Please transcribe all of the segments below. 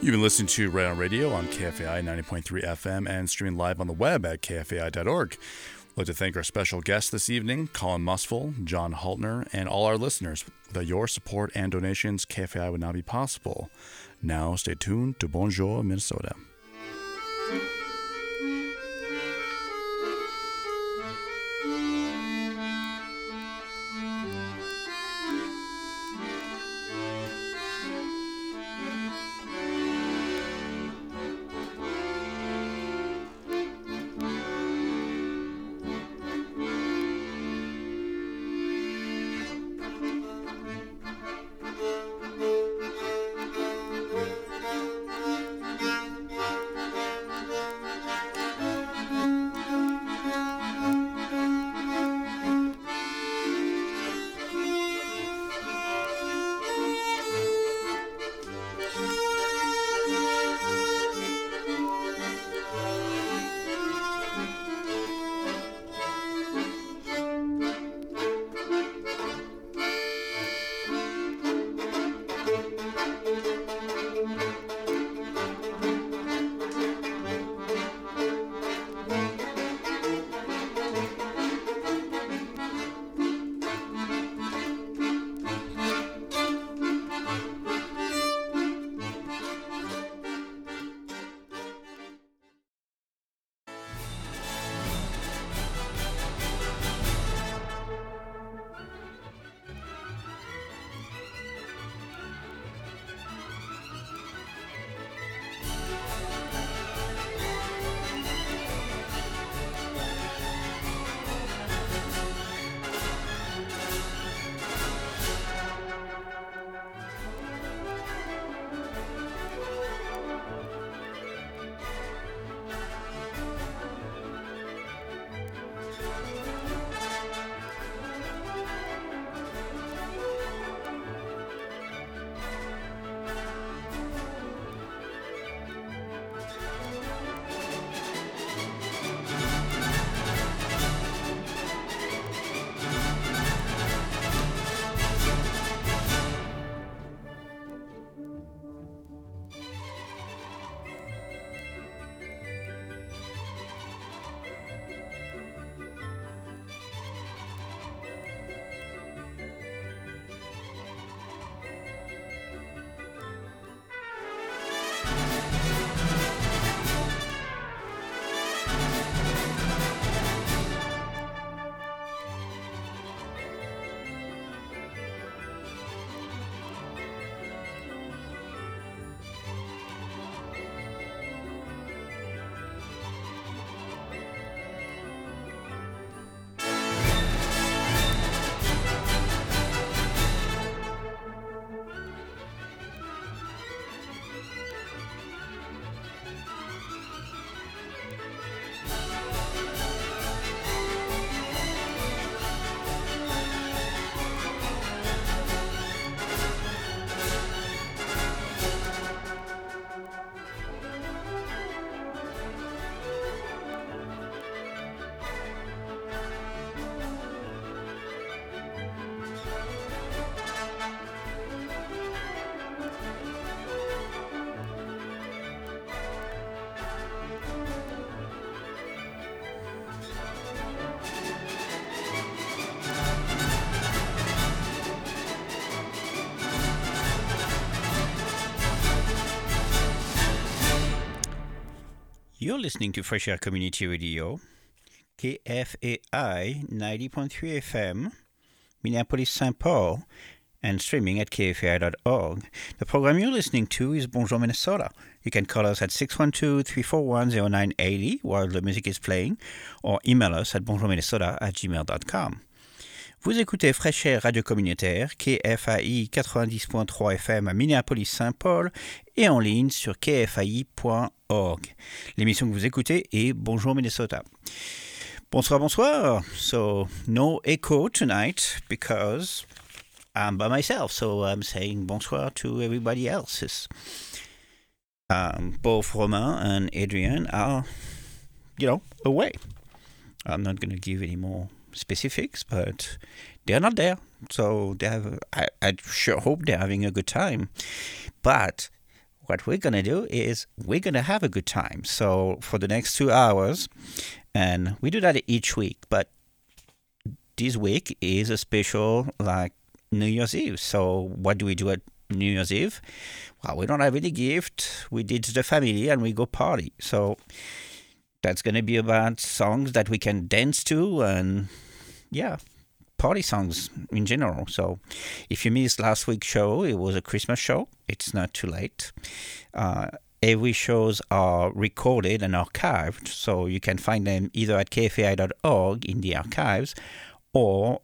You've been listening to Right On Radio on KFAI 90.3 FM and streaming live on the web at kfai.org. I'd like to thank our special guests this evening, Colin Musful, John Haltner, and all our listeners. Without your support and donations, KFAI would not be possible. Now, stay tuned to Bonjour, Minnesota. You're listening to Fresh Air Community Radio, KFAI 90.3 FM, Minneapolis, St. Paul, and streaming at kfai.org. The program you're listening to is Bonjour, Minnesota. You can call us at 612-341-0980 while the music is playing, or email us at bonjourminnesota@gmail.com. Vous écoutez Fresh Air Radio Communautaire, KFAI 90.3 FM à Minneapolis-Saint Paul et en ligne sur kfai.org. L'émission que vous écoutez est Bonjour Minnesota. Bonsoir, bonsoir. So, no echo tonight because I'm by myself. So, I'm saying bonsoir to everybody else. Both Romain and Adrian are, away. I'm not going to give any more specifics, but they're not there. So I sure hope they're having a good time. But what we're going to do is we're going to have a good time. So for the next 2 hours, and we do that each week, but this week is a special like New Year's Eve. So what do we do at New Year's Eve? Well, we don't have any gift. We did the family and we go party. So that's going to be about songs that we can dance to and, yeah, party songs in general. So if you missed last week's show, it was a Christmas show. It's not too late. Every shows are recorded and archived, so you can find them either at kfai.org in the archives, or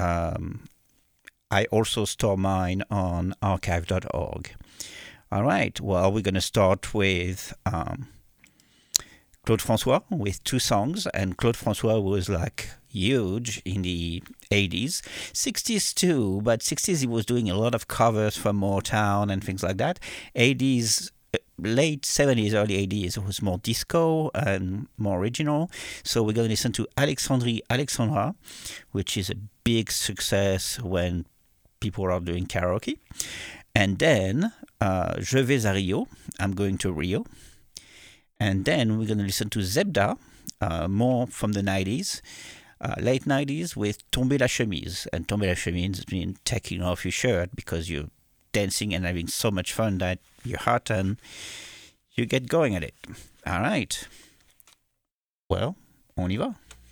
I also store mine on archive.org. All right, well, we're going to start with Claude François with 2 songs, and Claude François was like huge in the 80s, 60s too, but 60s he was doing a lot of covers for Motown and things like that. 80s, late 70s, early 80s, it was more disco and more original. So we're going to listen to Alexandrie Alexandra, which is a big success when people are doing karaoke. And then Je vais à Rio, I'm going to Rio. And then we're going to listen to Zebda, more from the 90s, late 90s, with Tomber la chemise. And Tomber la chemise means taking off your shirt because you're dancing and having so much fun that you're hot and you get going at it. All right. Well, on y va.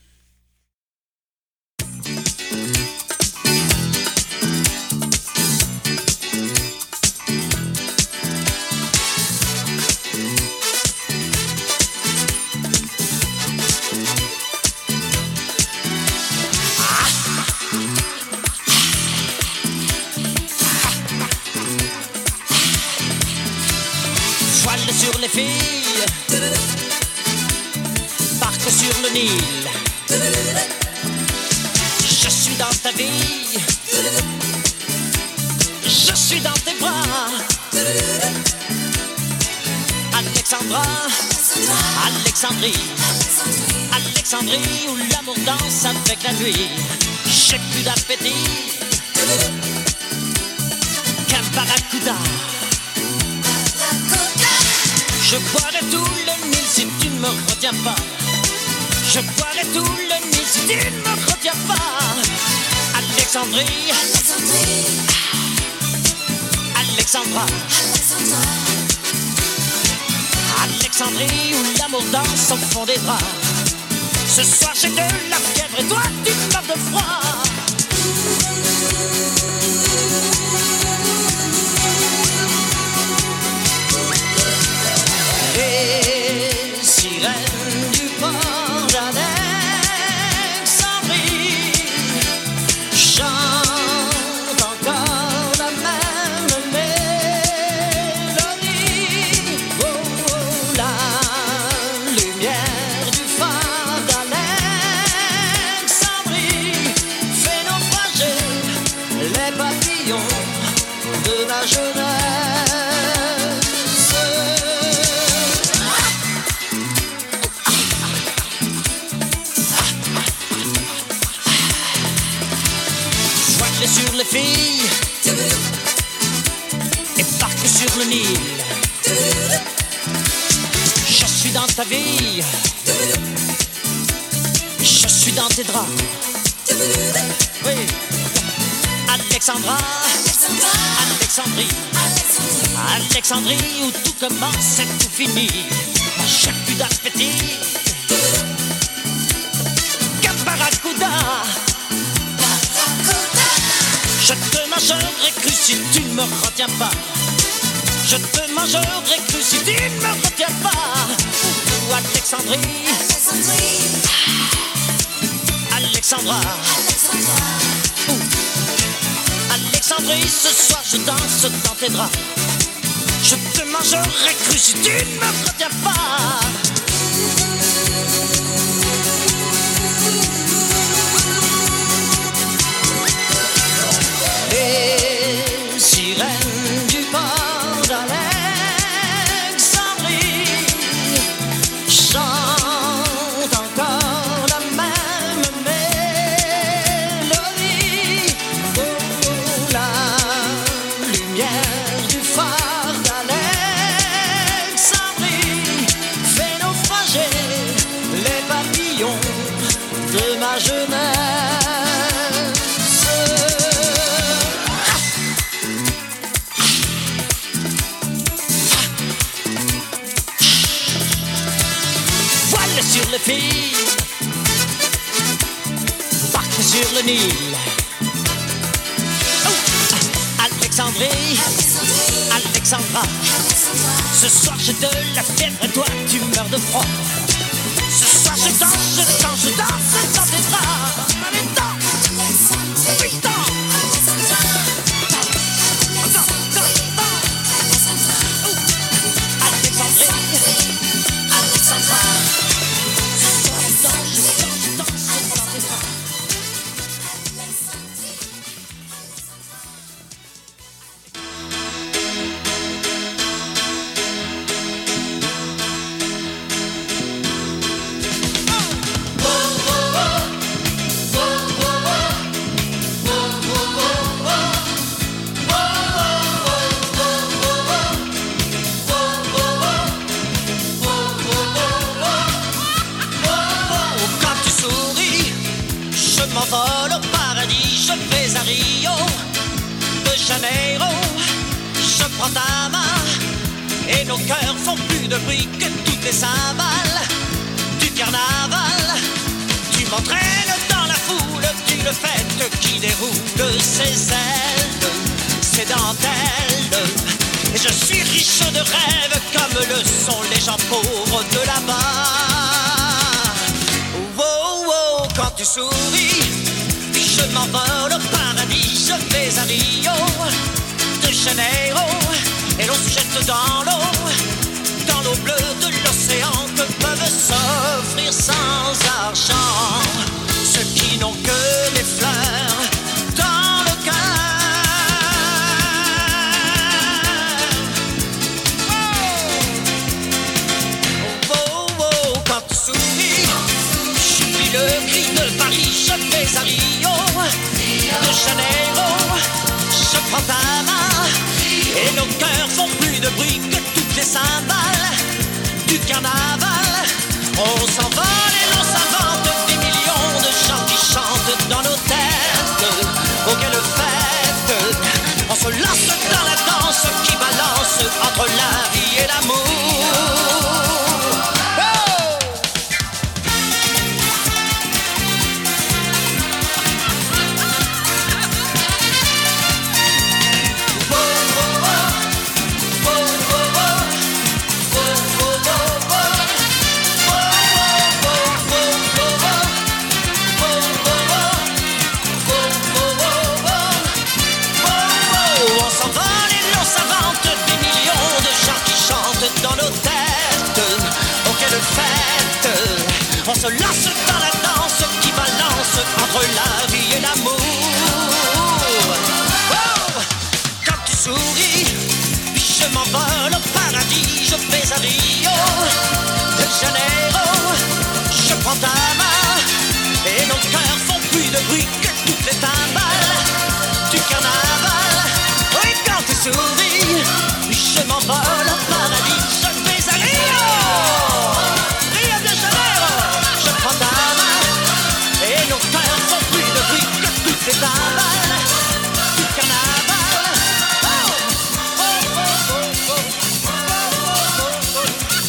Sur les filles, barque sur le Nil. Je suis dans ta vie, je suis dans tes bras. Alexandra, Alexandrie, Alexandrie où l'amour danse avec la nuit. J'ai plus d'appétit qu'un barracuda. Je boirai tout le Nil si tu ne me retiens pas. Je boirai tout le Nil si tu ne me retiens pas. Alexandrie, Alexandrie, Alexandra, Alexandrie où l'amour danse au fond des draps. Ce soir j'ai de la fièvre et toi tu meurs de froid. Les sirènes du port d'Alexandrie chantent encore la même mélodie. Oh, oh, la lumière du phare d'Alexandrie fait naufrager les papillons de la jeunesse. Sur les filles et barque sur le Nil. Je suis dans ta vie, je suis dans tes draps. Oui, Alexandra, Alexandrie, Alexandrie où tout commence et tout finit. J'ai plus d'appétit qu'un barracuda. Je te mangerai cru si tu ne me retiens pas. Je te mangerai cru si tu ne me retiens pas. Ou Alexandrie, Alexandra, Alexandrie, ce soir je danse dans tes draps. Je te mangerai cru si tu ne me retiens pas. Les sirènes du port d'Alexandrie chantent encore la même mélodie. Oh, la lumière du phare d'Alexandrie de ma jeunesse. Voile sur le fil, barque sur le Nil. Alexandrie, Alexandra, ce soir j'ai de la fièvre et toi tu meurs de froid. Ce soir je danse dans tes bras. Allez, danse, putain. On se lance dans la danse qui balance entre la vie et l'amour. Oh, quand tu souris, je m'envole au paradis. Je vais à Rio de Janeiro. Je prends ta main et nos cœurs font plus de bruit que toutes les timbales du carnaval. Oui, quand tu souris, je m'envole au paradis. Je vais à Rio. Et nos cœurs font plus de bruit que toutes les timbales du carnaval. Oh, oh, oh, oh, oh, oh, oh, oh, oh.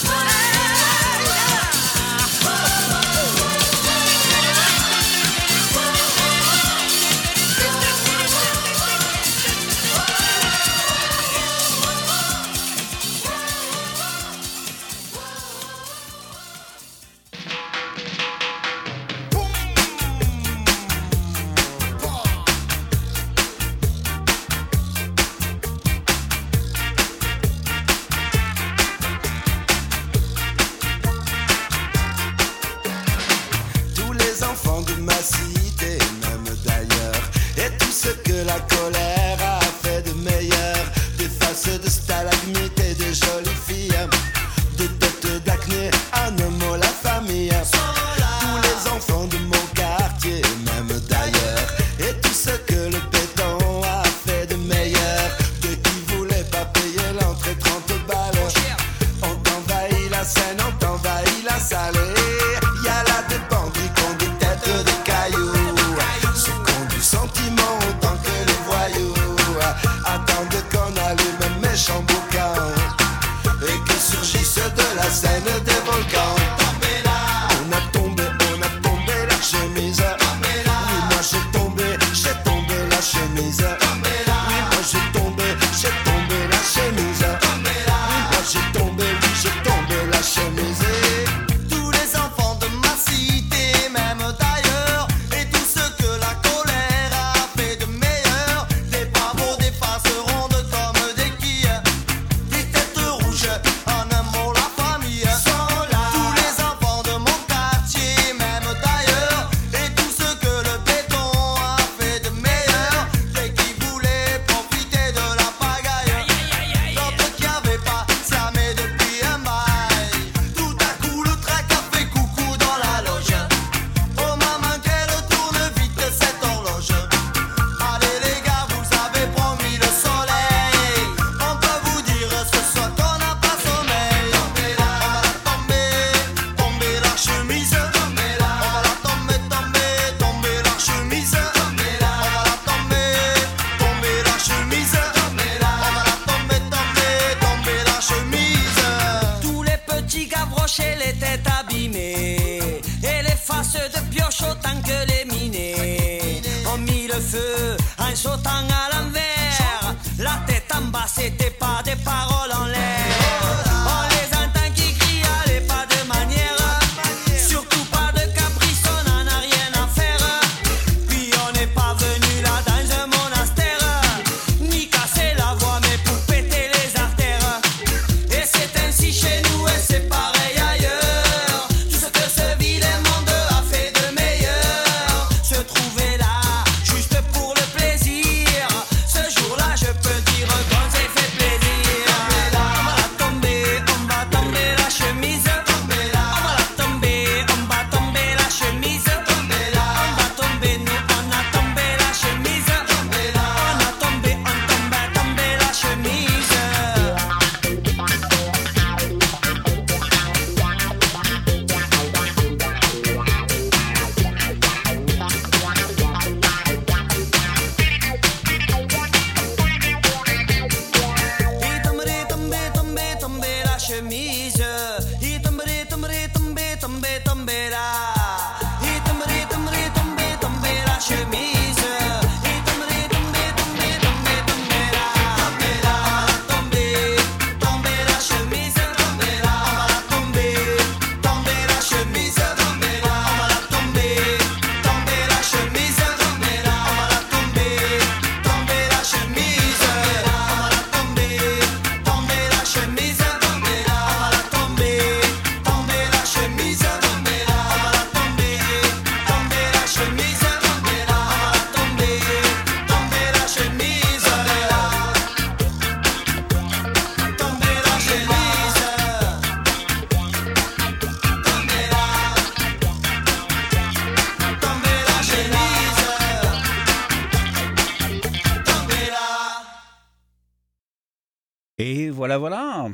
sautant que les minés ont mis le feu en sautant à l'envers. La tête en bas, c'était pas des paroles en l'air. On les entend qui crient, allez, pas de manière. Surtout pas de caprice, on n'en a rien à faire. Puis on n'est pas venu là dans un monastère, ni casser la voix, mais pour péter les artères. Et c'est ainsi chez nous et c'est pareil ailleurs. Tout ce que ce vilain monde a fait de meilleur, se trouver là juste pour le plaisir. Ce jour-là je peux dire qu'on s'est fait plaisir. On va tomber la chemise. On va la tomber, on va tomber la chemise. On va tomber, nous on a tombé la chemise. On a tombé, on tombe la chemise. Il tomber la chemise. Il tomber là. Il tomber la chemise. Il tomber là. Tomber la chemise. On va la tomber la chemise. On va la tomber la chemise. On va la tomber la chemise. On va la tomber la chemise. On va la tomber la chemise. On va la tomber la chemise. On va la tomber la chemise. Tomber la chemise. Tomber la chemise. Tomber la. Et voilà.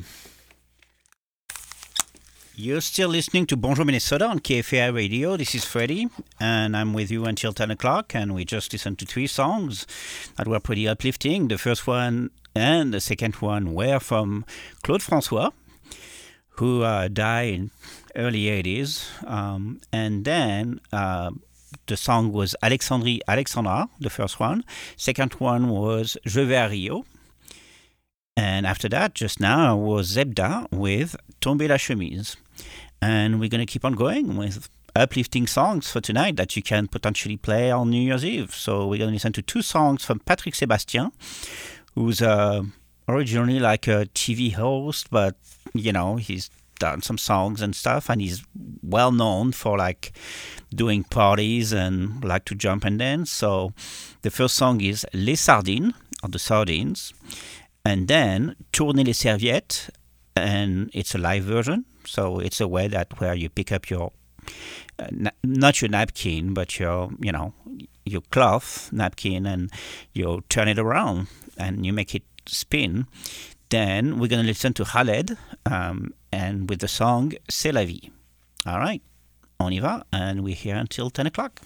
You're still listening to Bonjour Minnesota on KFAI Radio. This is Freddie, and I'm with you until 10 o'clock, and we just listened to 3 songs that were pretty uplifting. The first one and the second one were from Claude François, who died in early 80s, and then the song was Alexandrie Alexandra, the first one. Second one was Je vais à Rio. And after that, just now, was Zebda with Tomber la chemise. And we're going to keep on going with uplifting songs for tonight that you can potentially play on New Year's Eve. So we're going to listen to 2 songs from Patrick Sébastien, who's originally like a TV host, but, you know, he's done some songs and stuff, and he's well known for like doing parties and like to jump and dance. So the first song is Les Sardines, or the Sardines, and then Tourner les serviettes, and it's a live version. So it's a way that where you pick up your not your napkin, but your your cloth napkin, and you turn it around and you make it spin. Then we're going to listen to Khaled and with the song C'est la vie. All right, on y va, and we're here until 10 o'clock.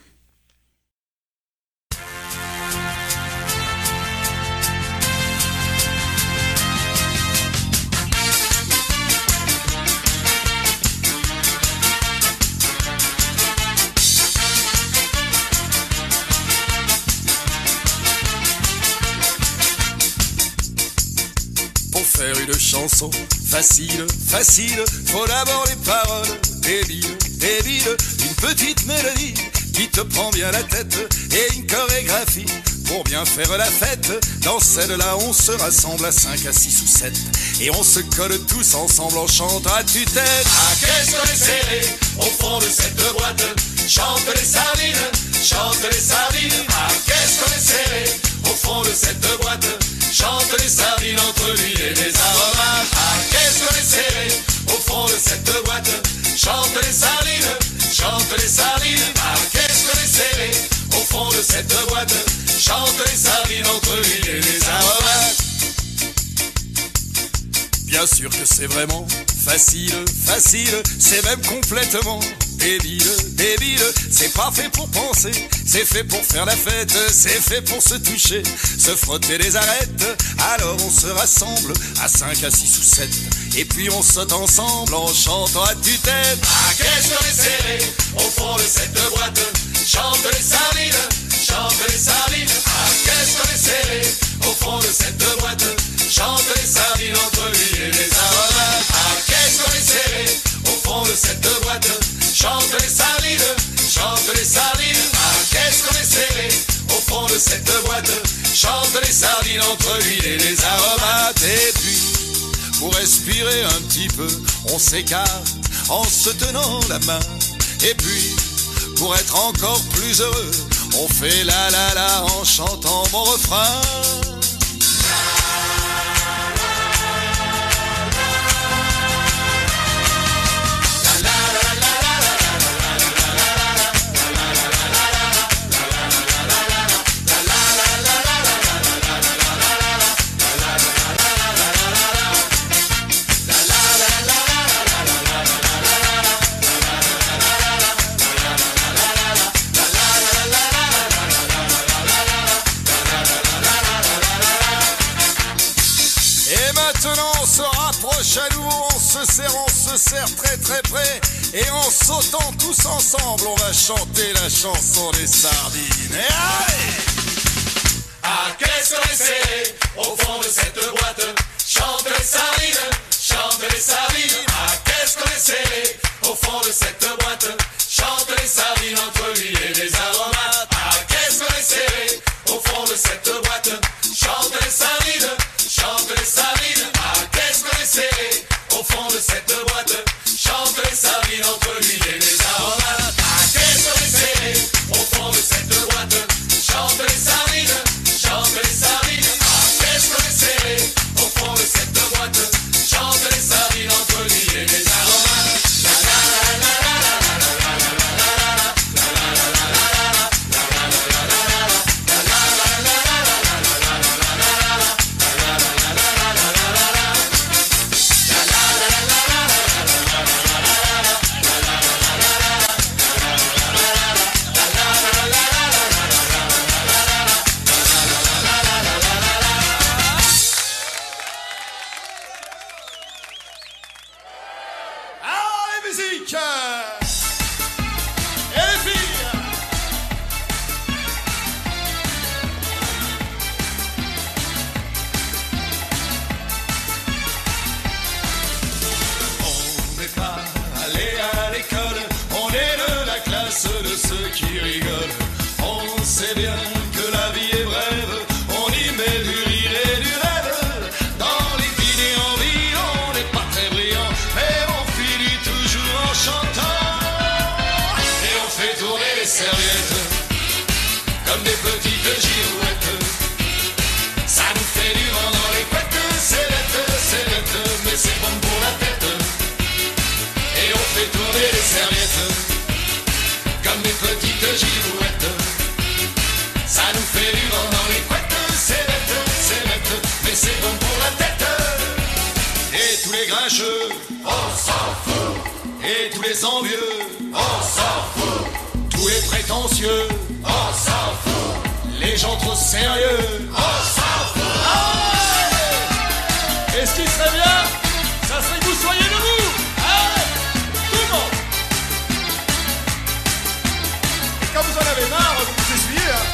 Faire une chanson facile, faut d'abord les paroles débiles, une petite mélodie qui te prend bien la tête et une chorégraphie pour bien faire la fête. Dans celle-là on se rassemble à 5, à 6 ou 7 et on se colle tous ensemble en chantant à tue-tête. Ah, qu'est-ce qu'on est serré au fond de cette boîte, chante les sardines, ah, qu'est-ce qu'on est serré au fond de cette boîte, chante les sardines entre l'huile et les aromates. Ah, qu'est-ce qu'on est serré au fond de cette boîte, chante les sardines, ah, qu'est-ce qu'on est serré au fond de cette boîte, chante les sardines entre l'huile et les aromates. Bien sûr que c'est vraiment facile, c'est même complètement débile, c'est pas fait pour penser, c'est fait pour faire la fête, c'est fait pour se toucher, se frotter les arêtes. Alors on se rassemble à 5, à 6 ou 7 et puis on saute ensemble en chantant à tue-tête. Ah, qu'est-ce qu'on est serré au fond de cette boîte, chante les sardines, chante les sardines. Ah, qu'est-ce qu'on est serré au fond de cette boîte. Chante les sardines entre l'huile et les aromates. Et puis, pour respirer un petit peu, on s'écarte en se tenant la main. Et puis, pour être encore plus heureux, on fait la la la en chantant mon refrain. À nous, on se serre très très près. Et en sautant tous ensemble, on va chanter la chanson des sardines. Et allez! Ah, qu'est-ce qu'on est serré au fond de cette boîte. Chante les sardines, chante les sardines. Ah, qu'est-ce qu'on est serré au fond de cette boîte. Chante les sardines entre l'huile et les aromates. Ah, qu'est-ce qu'on est serré au fond de cette boîte. Chante les sardines, chante les sardines. Ah, qu'est-ce qu'on est serré au fond de cette boîte. Chante les sardines entre l'huile et les aromates. Ah, qu'est-ce qu'on est serré au fond de cette boîte. Chante les sardines, chante les sardines. Ah, qu'est-ce qu'on est serré au fond de cette boîte. Chante les sardines entre l'huile et les aromates. La la la la la la la la la on s'en fout. Et tous les envieux, on s'en fout. Tous les prétentieux, on s'en fout. Les gens trop sérieux, on s'en fout. Ah, et ce qui serait bien, ça serait que vous soyez debout. Allez, tout le monde. Et quand vous en avez marre, vous vous essuyez, hein.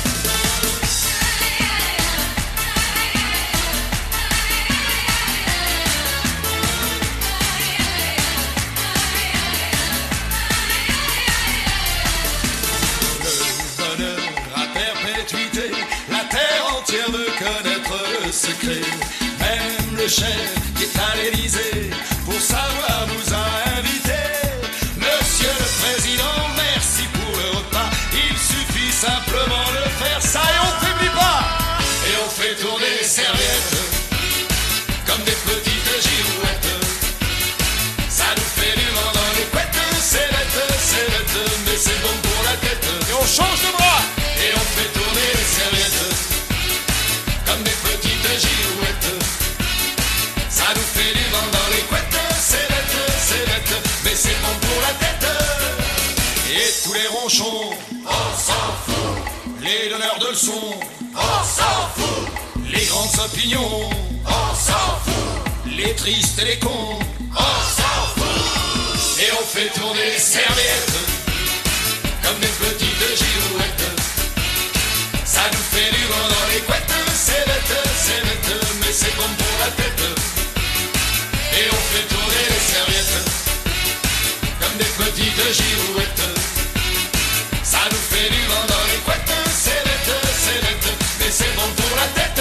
Secret. Même le chef qui est à l'Élysée pour savoir nous a invités. Monsieur le Président, merci pour le repas. Il suffit simplement de faire ça et on faiblit pas. Et on fait tourner les serviettes comme des petites girouettes. Ça nous fait du vent dans les couettes. C'est bête, mais c'est bon pour la tête. Et on change de bras. Et on fait tourner les serviettes comme des petites girouettes. Ça nous fait du vent dans les couettes. C'est bête, mais c'est bon pour la tête. Et tous les ronchons, on s'en fout. Les donneurs de leçons, on s'en fout. Les grandes opinions, on s'en fout. Les tristes et les cons, on s'en fout. Et on fait tourner les serviettes comme des petites girouettes. Ça nous fait du vent dans les couettes. C'est bête, mais c'est bon pour la tête. Et on fait tourner les serviettes comme des petites girouette. Ça nous fait du vent dans les couettes. C'est bête, mais c'est bon pour la tête.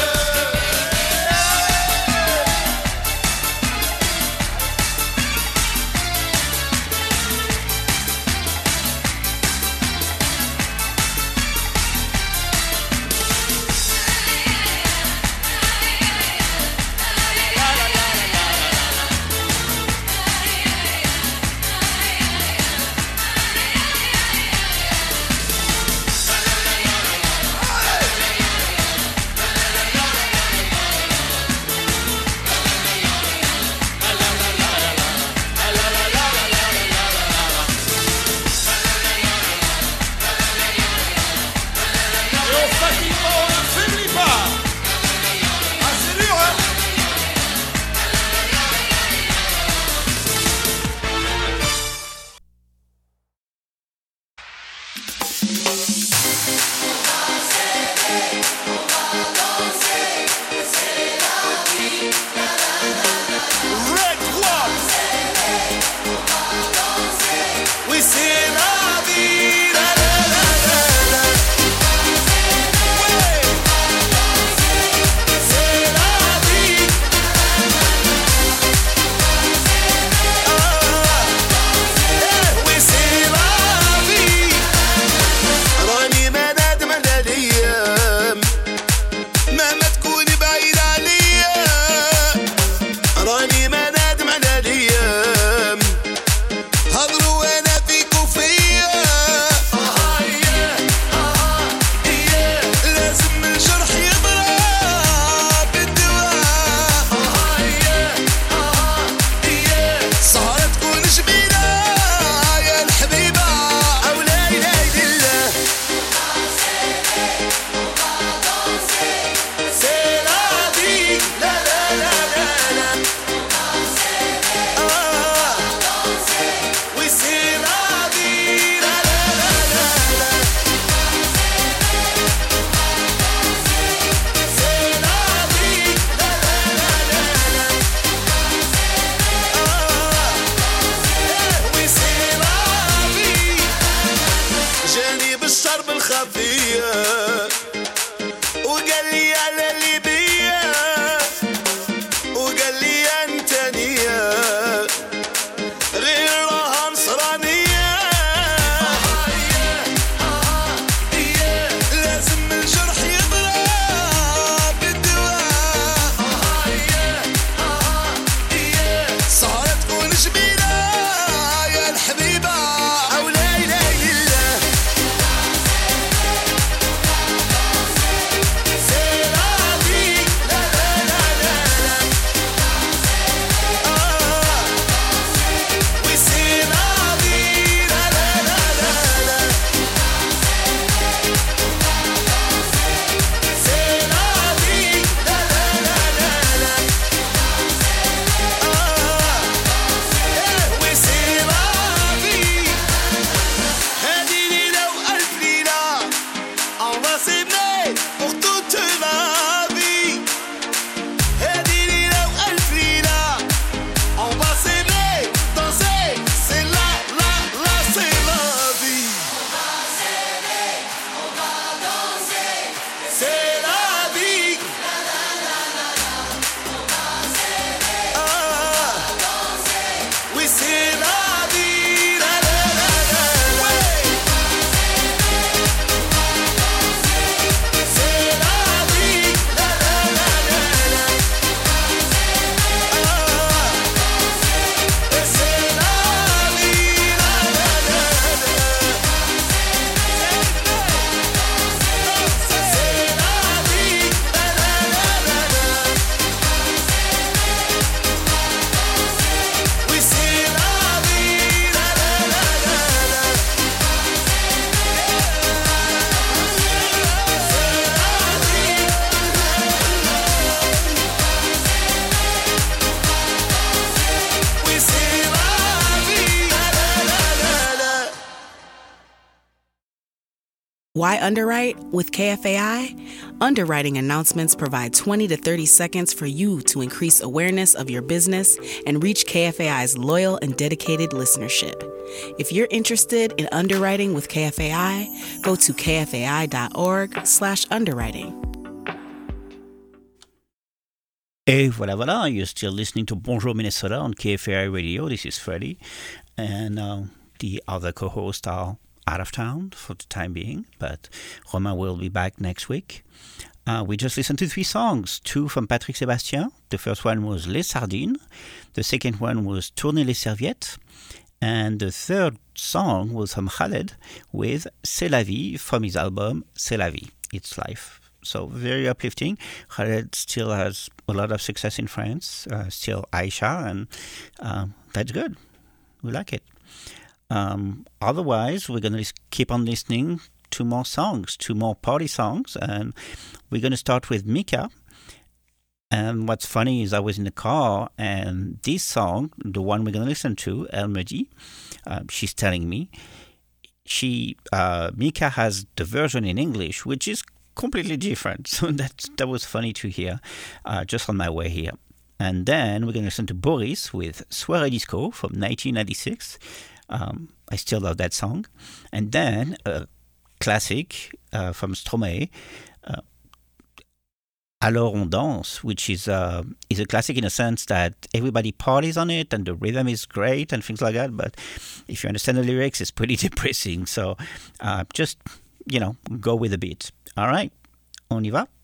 Why underwrite? With KFAI, underwriting announcements provide 20 to 30 seconds for you to increase awareness of your business and reach KFAI's loyal and dedicated listenership. If you're interested in underwriting with KFAI, go to kfai.org/underwriting. Et voilà, you're still listening to Bonjour Minnesota on KFAI Radio. This is Freddie, and the other co-hosts are out of town for the time being, but Romain will be back next week. We just listened to 3 songs, 2 from Patrick Sébastien. The first one was Les Sardines. The second one was Tourner les serviettes. And the third song was from Khaled with C'est la vie from his album C'est la vie, It's Life. So very uplifting. Khaled still has a lot of success in France, still Aïcha, and that's good. We like it. Otherwise, we're going to keep on listening to more songs, 2 more party songs, and we're going to start with Mika. And what's funny is I was in the car, and this song, the one we're going to listen to, Elle me dit, she's telling me, Mika has the version in English, which is completely different. So that was funny to hear just on my way here. And then we're going to listen to Boris with Soirée Disco from 1996. I still love that song. And then a classic from Stromae, Alors on danse, which is a classic in a sense that everybody parties on it and the rhythm is great and things like that. But if you understand the lyrics, it's pretty depressing. So just, go with the beat. All right, on y va.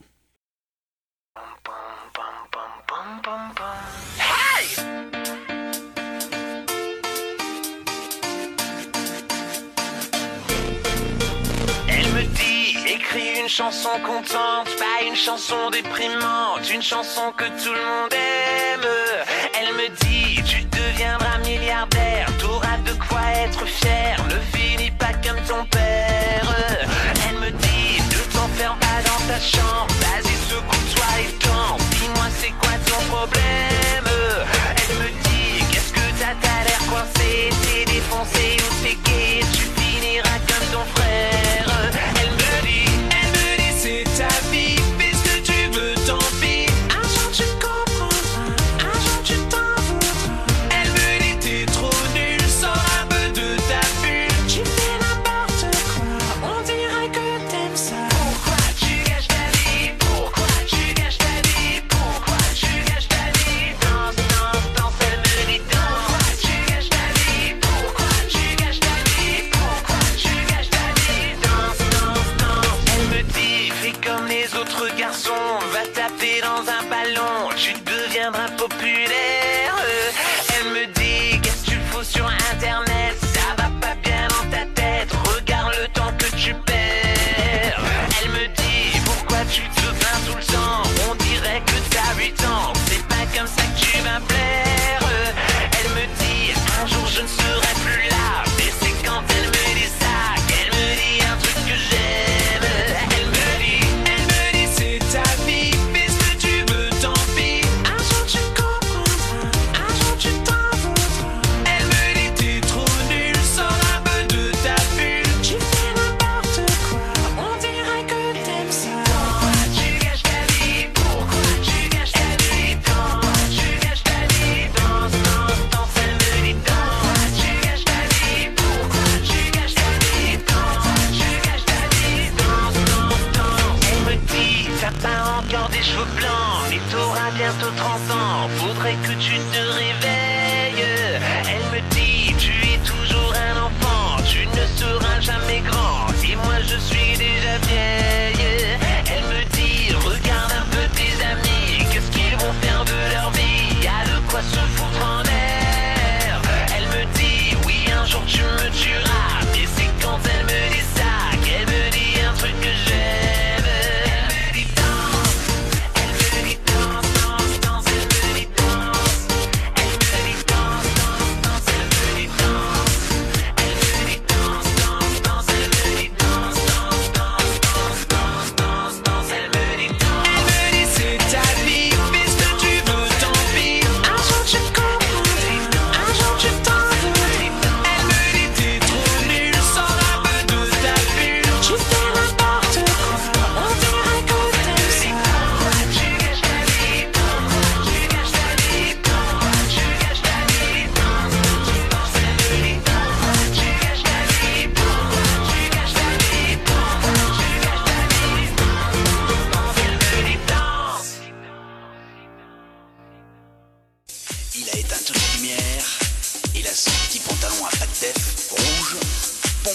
Une chanson contente, pas une chanson déprimante, une chanson que tout le monde aime. Elle me dit, tu deviendras milliardaire, t'auras de quoi être fier, ne finis pas comme ton père. Elle me dit, ne t'enferme pas dans ta chambre, vas-y secoue-toi et danse, dis-moi c'est quoi ton problème. Elle me dit, qu'est-ce que t'as l'air coincé, t'es défoncé ou t'es gay, tu finiras comme ton frère. Elle me dit, c'est ta vie, fais ce que tu veux, tant pis. Un jour tu comprendras, un jour tu t'en voudras. Elle me dit t'es trop nul, sors un peu de ta bulle. Tu fais n'importe quoi, on dirait que t'aimes ça. Pourquoi tu gâches ta vie? Pourquoi tu gâches ta vie? Pourquoi tu gâches ta vie? Danse, danse, danse, elle me dit danse. Pourquoi tu gâches ta vie? Pourquoi tu gâches ta vie? Pourquoi tu gâches ta vie? Danse, danse, danse. Elle me dit fais comme les autres garçons, va taper dans un ballon, tu deviendras populaire. Elle me dit qu'est-ce que tu fous sur internet, ça va pas bien dans ta tête, regarde le temps que tu perds. Elle me dit pourquoi tu te plains tout le temps, on dirait que t'as 8 ans, c'est pas comme ça que tu vas plaire. Elle me dit un jour je ne serai plus là, et c'est quand elle me dit ça qu'elle me dit un truc que j'aime. Elle me dit c'est ta vie, fais ce que tu veux, tant pis. Un jour tu comprendras,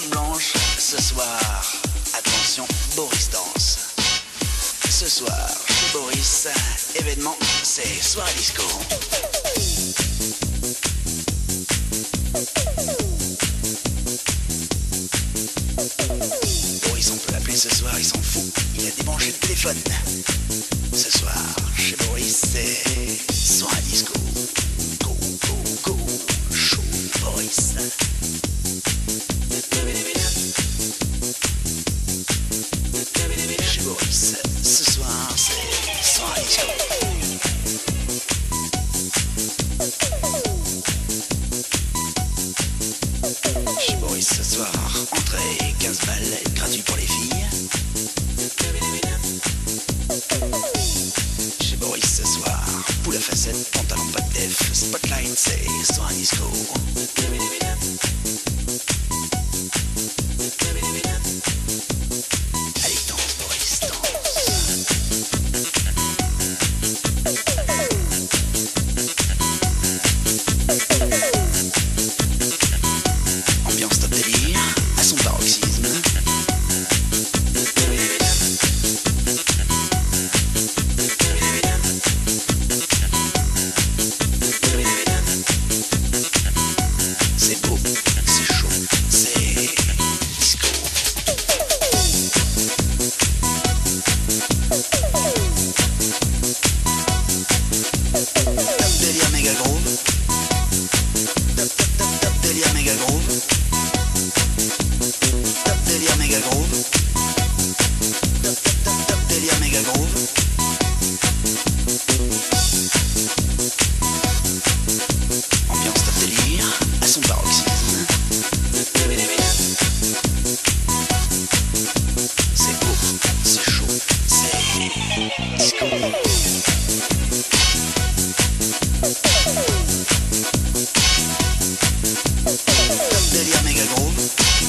zone blanche. Ce soir, attention, Boris danse. Ce soir, chez Boris, événement, c'est soirée disco. Boris, on peut l'appeler ce soir, il s'en fout. Il a débranché le téléphone. Ce soir, chez Boris, c'est soirée disco. Go, go, go, chaud Boris. Chez Boris, ce soir, c'est soirée disco. Chez Boris, ce soir, entrée 15 balles, gratuit pour les filles. Chez Boris, ce soir, poule à facettes, pantalon pas de def, spotlight, c'est soirée disco. Allez, danse, Boris, ambiance top délire, à son paroxysme. C'est beau, c'est chaud, c'est disco. Top délire méga groove. Top délire méga groove. Top délire méga groove. Top délire méga groove. Ambiance top délire, à son paroxysme. C'est beau, c'est chaud, c'est disco. Top délire méga groove.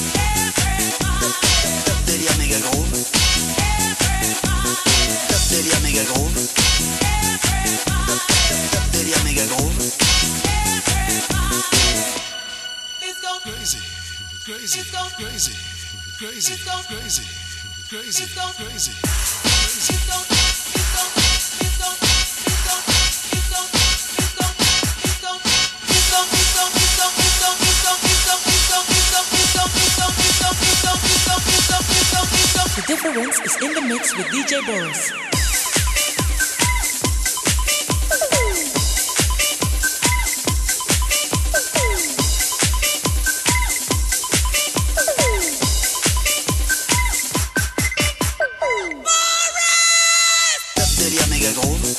Top délire méga groove. Top délire méga groove. Top délire méga groove. Crazy, crazy, crazy, crazy, crazy, crazy, crazy. The difference is in the mix with DJ Boris. Top délire méga groove.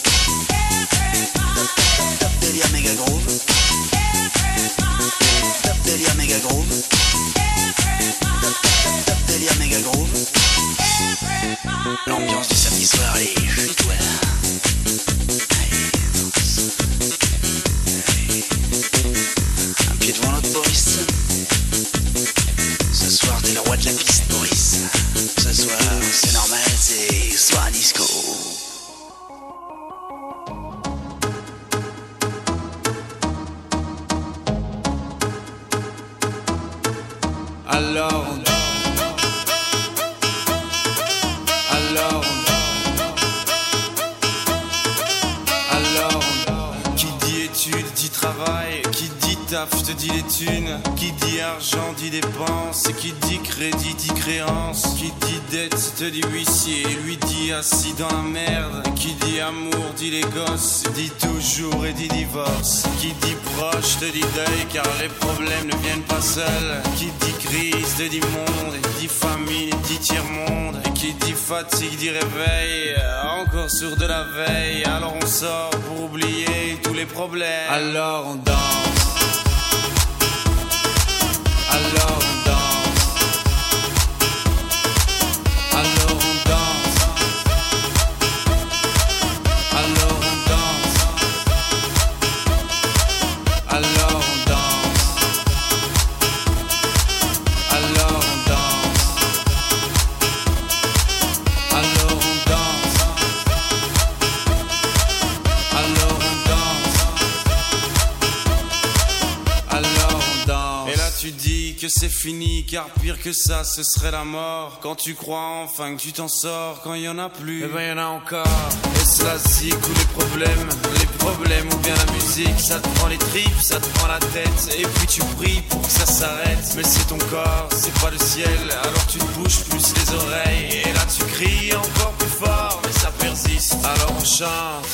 Top délire méga groove. Top délire méga groove. Top délire méga groove. L'ambiance du samedi soir, allez, chez toi. Allez, danse. Allez. Un pied devant l'autre, Boris. Ce soir, t'es le roi de la piste, Boris. Ce soir, c'est normal, c'est soir disco. Alors qui dit études dit travail, qui dit taf te dit les thunes, qui dit argent dit dépense, qui dit crédit dit créance, qui dit dette te dit huissier, lui dit assis dans la merde, qui dit amour dit les gosses, dit toujours et dit divorce, qui dit proche te dit deuil car les problèmes ne viennent pas seuls, qui dit crise te dit monde, dit famine dit tiers-monde, et qui dit fatigue dit réveil, encore sourd de la veille, alors on sort pour oublier tous les problèmes, alors on danse. Alors on danse. Alors on danse. Alors on danse. Alors on danse. Alors on danse. Alors on danse. Alors on danse. Alors on danse. Et là tu dis que c'est c'est fini, car pire que ça, ce serait la mort. Quand tu crois enfin que tu t'en sors, quand il y en a plus, eh ben y en a encore. Est-ce la zik ou les problèmes ou bien la musique, ça te prend les tripes, ça te prend la tête, et puis tu pries pour que ça s'arrête. Mais c'est ton corps, c'est pas le ciel, alors tu te bouges plus les oreilles, et là tu cries encore plus fort, mais ça persiste, alors on chante.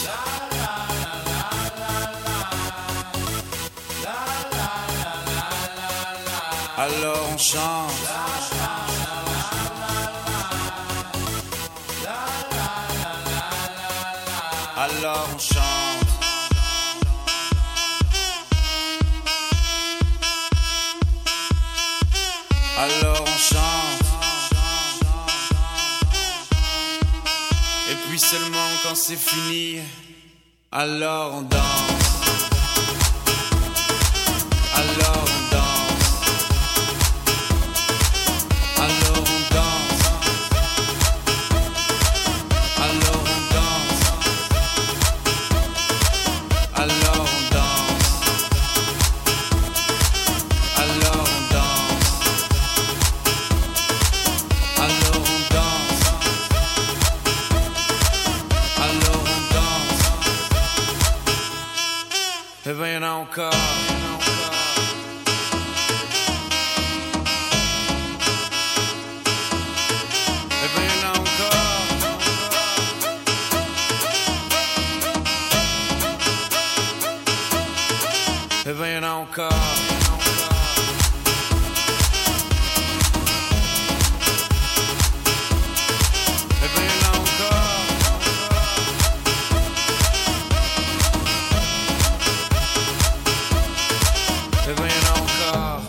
Alors on chante. Alors on chante. Alors on chante. Et puis seulement quand c'est fini, alors on danse. Alors on danse. Alors on danse. Alors on danse. Alors on danse. Alors on danse. Alors on danse. Alors on danse. Eh ben y'en a encore. Eh ben y'en a encore. Eh ben y'en a encore. Eh ben y'en a encore.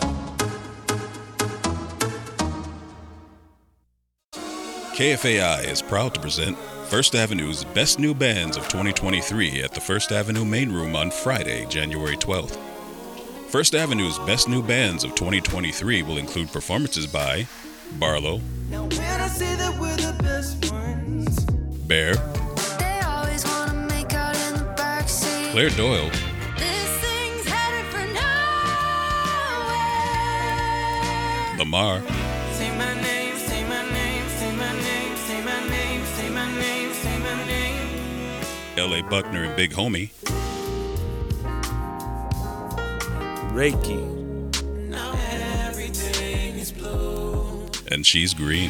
KFAI is proud to present First Avenue's Best New Bands of 2023 at the First Avenue Main Room on Friday, January 12th. First Avenue's Best New Bands of 2023 will include performances by Barlow, Bear, Claire Doyle, Lamar, Say my name, say my name, say my name, say my name, say my name, say my name. L.A. Buckner and Big Homie, Reiki. Now everything is blue. and She's Green.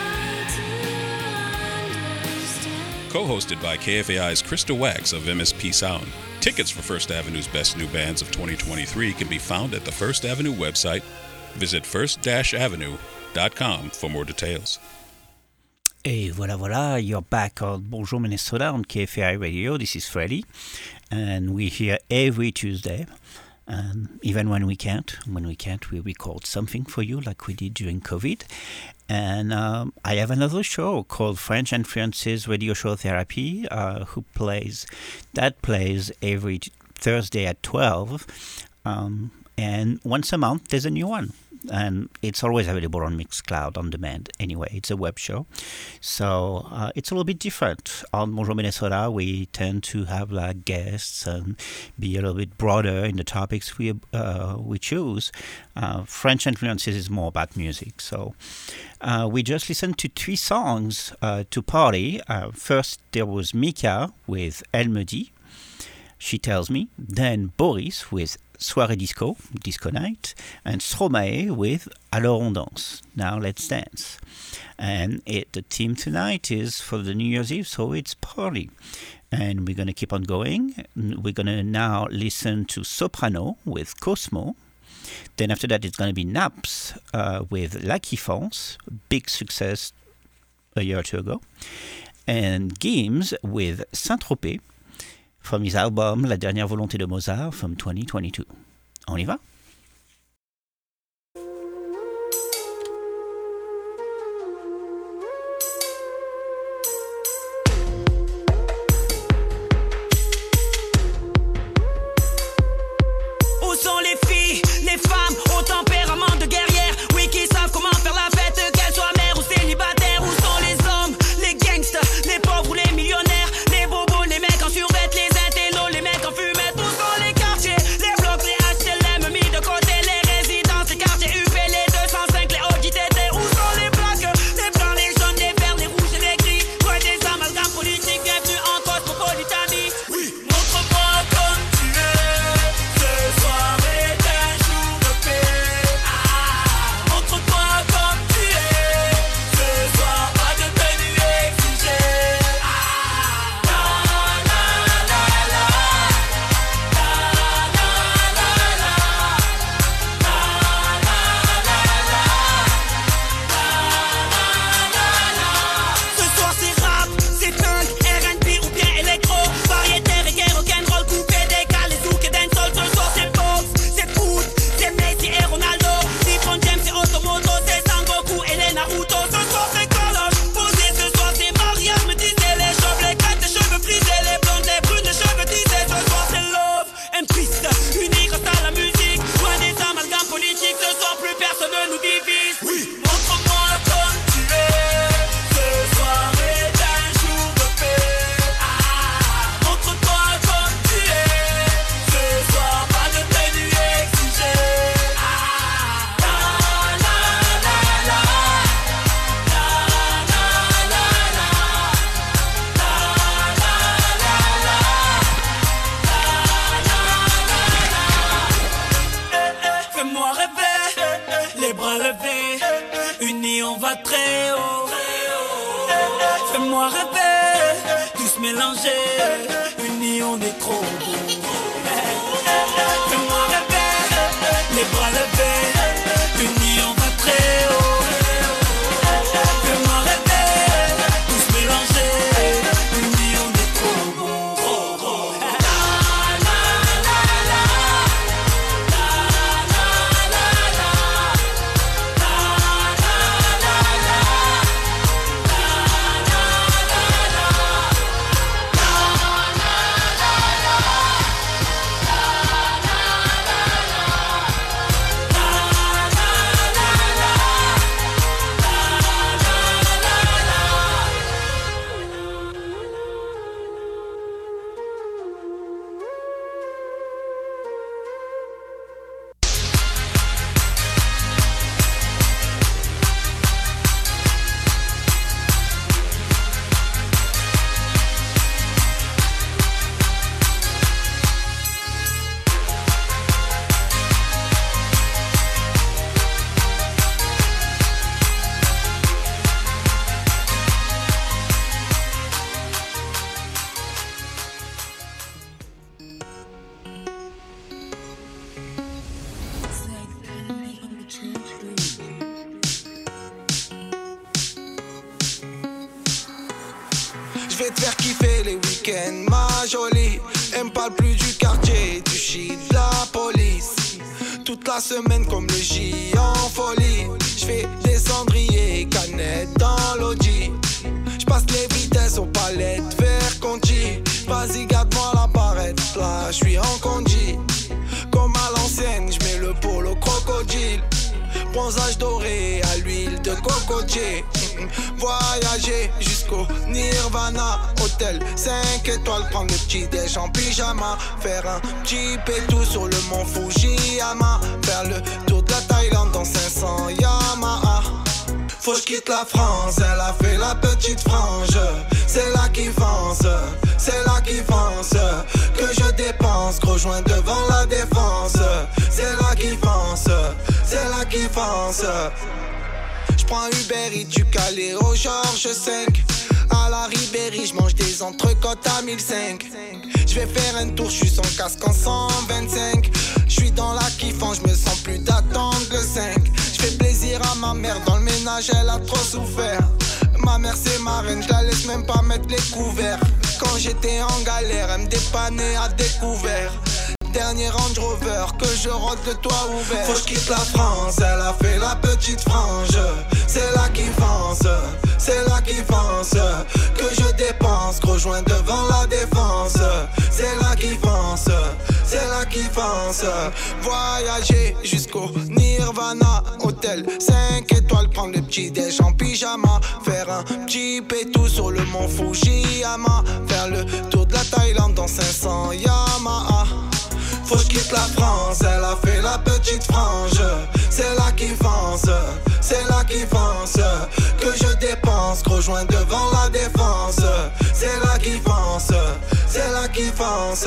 Co-hosted by KFAI's Krista Wax of MSP Sound. Tickets for First Avenue's Best New Bands of 2023 can be found at the First Avenue website. Visit first-avenue.com for more details. Et voilà, you're back on Bonjour Minnesota on KFAI Radio. This is Freddie, and we're here every Tuesday. And even when we can't, we record something for you like we did during COVID. And I have another show called French Influences Radio Show Therapy, that plays every Thursday at 12. And once a month, there's a new one. And it's always available on Mixcloud on demand. Anyway, it's a web show. So it's a little bit different. On Bonjour Minnesota, we tend to have like guests and be a little bit broader in the topics we choose. French Influences is more about music. So we just listened to 3 songs to party. First, there was Mika with Elle me dit, She Tells Me. Then Boris with Soirée Disco, Disco Night, and Stromae with Alors on danse, Now Let's Dance. And the theme tonight is for the New Year's Eve, so it's party. And we're going to keep on going. We're going to now listen to Soprano with Cosmo. Then after that, it's going to be Naps with La Kiffance, big success a year or two ago. And Gims with Saint-Tropez, from his album La Dernière Volonté de Mozart from 2022. On y va? Où sont les filles, les femmes au tempérament de guerrière? Oui, qui savent comment faire la fête, qu'elles soient mères ou célibataires. Où sont les hommes, les gangsters, les pauvres ou les millionnaires? Les bobos, les mecs en survêt, les intellos, les mecs en fumette. Où sont les quartiers, les blocs, les HLM, Unis on va très haut. Fais-moi rêver, tous mélangés. Unis on est trop beau. Fais-moi rêver, les bras levés. Unis on va très haut. Fais-moi rêver, tous mélangés. Unis on est trop beau. Trop beau. Je vais te faire kiffer les week-ends, ma jolie. Elle me parle plus du quartier, du shit, de la police. Toute la semaine comme le J en folie. Je fais des cendriers, canettes dans l'audi. Je passe les vitesses aux palettes vers Conti. Vas-y garde-moi la barrette, là je suis en condi. Comme à l'ancienne, je mets le polo crocodile. Bronzage doré à l'huile de cocotier. Voyager jusqu'au Nirvana. Hôtel 5 étoiles, prendre le petit déj en pyjama. Faire un petit pétou sur le mont Fujiyama. Faire le tour de la Thaïlande dans 500 Yamaha. Faut que je quitte la France, elle a fait la petite frange. C'est là qui fonce, c'est là qui fonce. Que je dépense, gros joint devant la défense. C'est là qui fonce, c'est là qui fonce. J'prends Uber Eats du Calais au Georges 5. À la Ribéry, j'mange des entrecôtes à 1005. J'vais faire un tour, j'suis sans casque en 125. J'suis dans la kiffant, j'me sens plus d'attendre le 5. J'fais plaisir à ma mère, dans le ménage elle a trop souffert. Ma mère c'est ma reine, j'la laisse même pas mettre les couverts. Quand j'étais en galère, elle me dépannait à découvert. Dernier Range Rover, que je rentre le toit ouvert. Faut que je quitte la France, elle a fait la petite frange. C'est là qui fonce, c'est là qui fonce. Que je dépense, gros joint devant la défense. C'est là qui fonce, c'est là qui fonce. Voyager jusqu'au Nirvana. Hôtel 5 étoiles, prendre le petit déj en pyjama. Faire un petit pétou sur le mont Fujiyama. Faire le tour de la Thaïlande dans 500 Yamaha. Faut que je quitte la France, elle a fait la petite frange. C'est là qui fonce, c'est là qui fonce. Que je dépense, gros joint devant la défense. C'est là qui fonce, c'est là qui fonce.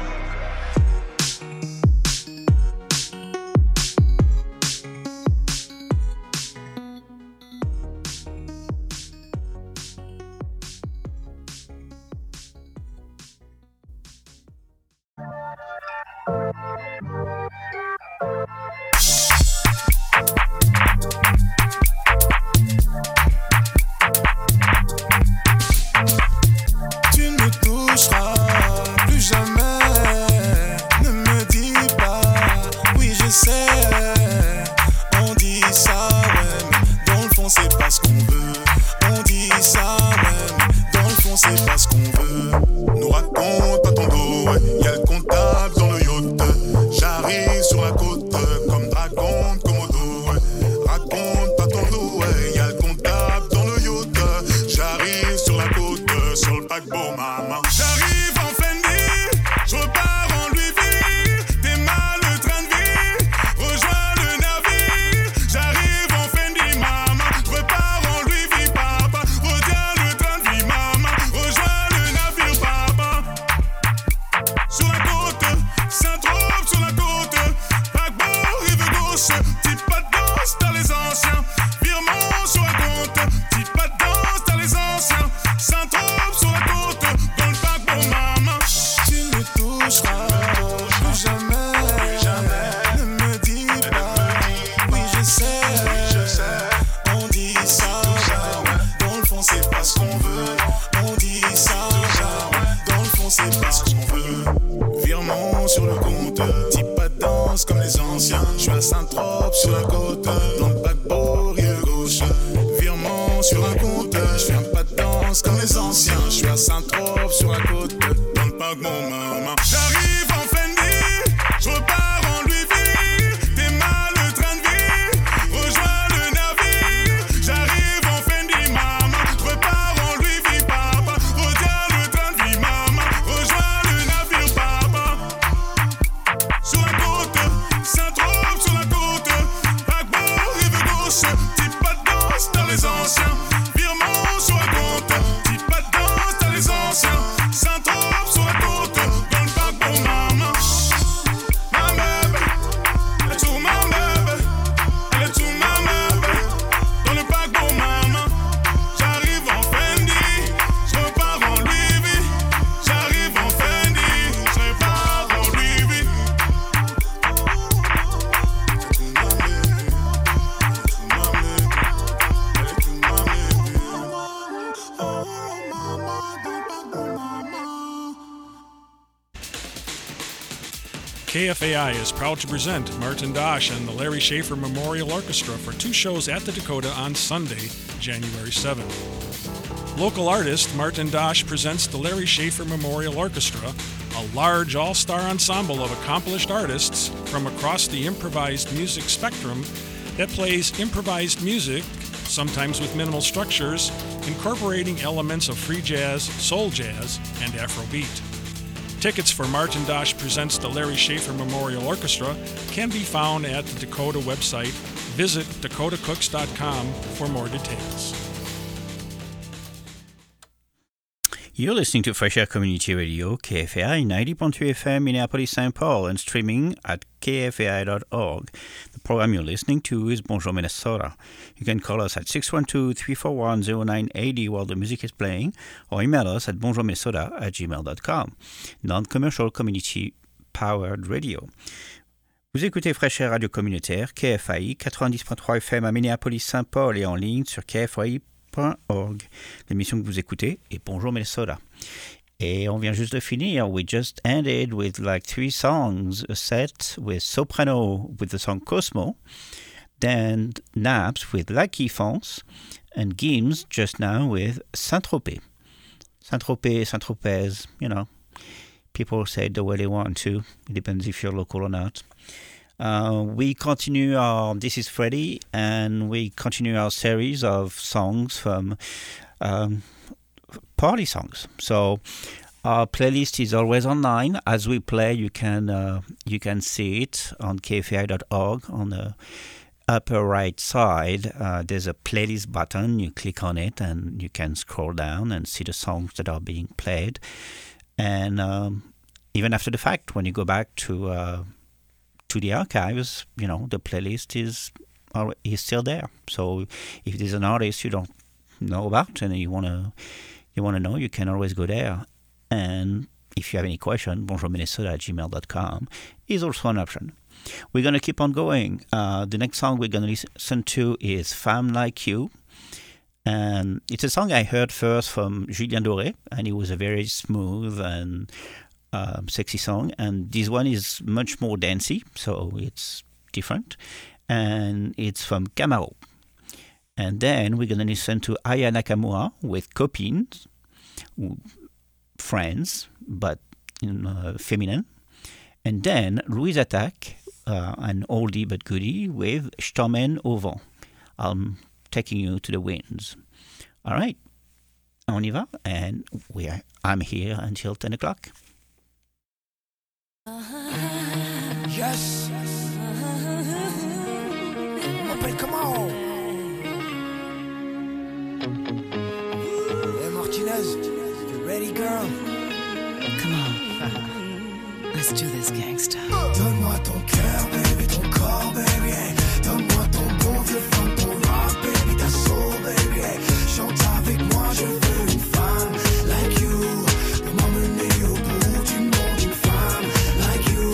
Tu ne me toucheras plus jamais. Ne me dis pas, oui je sais. On dit ça, ouais, mais dans le fond c'est pas ce qu'on veut. On dit ça, ouais, mais dans le fond c'est pas ce qu'on veut. Nous raconte pas ton dos, ouais. Y'a le comptable dans le yacht. J'arrive sur la côte comme dragon, Komodo, ouais. Raconte pas ton dos, ouais. Y'a le comptable dans le yacht. J'arrive sur la côte, sur le paquebot, maman. J'arrive en Fendi, je repars en Louis V. Démarre le train de vie, rejoins le navire. J'arrive en Fendi, maman, je repars en Louis V, papa. Retiens le train de vie, maman, rejoins le navire, papa. Sur la côte, Saint-Tropez sur la côte. Paquebot, rive gauche, petit pas de danse dans les anciens. Virement KFAI is proud to present Martin Dosh and the Larry Schaefer Memorial Orchestra for 2 shows at the Dakota on Sunday, January 7th. Local artist Martin Dosh presents the Larry Schaefer Memorial Orchestra, a large all-star ensemble of accomplished artists from across the improvised music spectrum that plays improvised music, sometimes with minimal structures, incorporating elements of free jazz, soul jazz, and Afrobeat. Tickets for Martin Dosh Presents the Larry Schaefer Memorial Orchestra can be found at the Dakota website. Visit dakotacooks.com for more details. You're listening to Fresh Air Community Radio, KFAI 90.3 FM, Minneapolis, St. Paul, and streaming at kfai.org. The program you're listening to is Bonjour Minnesota. You can call us at 612-341-0980 while the music is playing, or email us at bonjourminnesota@gmail.com. Non-commercial community-powered radio. Vous écoutez Fresh Air Radio Communautaire, KFAI 90.3 FM à Minneapolis, St. Paul et en ligne sur kfai.org. L'émission que vous écoutez est Bonjour Minnesota. Et on vient juste de finir. We just ended with like 3 songs, a set with Soprano with the song Cosmo, then Naps with Lucky France, and Gims just now with Saint-Tropez. Saint-Tropez, Saint-Tropez, you know, people say it the way they want to. It depends if you're local or not. We continue our This is Freddie, and we continue our series of songs from party songs. So our playlist is always online. As we play, you can see it on kfai.org. On the upper right side, there's a playlist button. You click on it, and you can scroll down and see the songs that are being played. And even after the fact, when you go back to the archives, you know, the playlist is still there. So if there's an artist you don't know about and you want to know, you can always go there. And if you have any question, bonjourminnesota@gmail.com is also an option. We're going to keep on going. The next song we're going to listen to is Femme Like You. And it's a song I heard first from Julien Doré, and it was a very smooth and sexy song, and this one is much more dancey, so it's different, and it's from Camaro. And then we're going to listen to Aya Nakamura with Copines, friends, but feminine, and then Louise Attaque, an oldie but goodie, with Stommen au vent. I'm taking you to the winds. All right, on y va, and I'm here until 10 o'clock. Yes. M'appelle comment? Hey Martinez, you ready, girl? Come on. Let's do this, gangsta. Donne-moi ton cœur, baby, ton corps, baby. Hey. Donne-moi ton bon vieux funk, ton rock, baby, ta soul, baby. Hey. Chante avec moi, je veux une femme like you pour m'emmener au bout du monde. Une femme like you.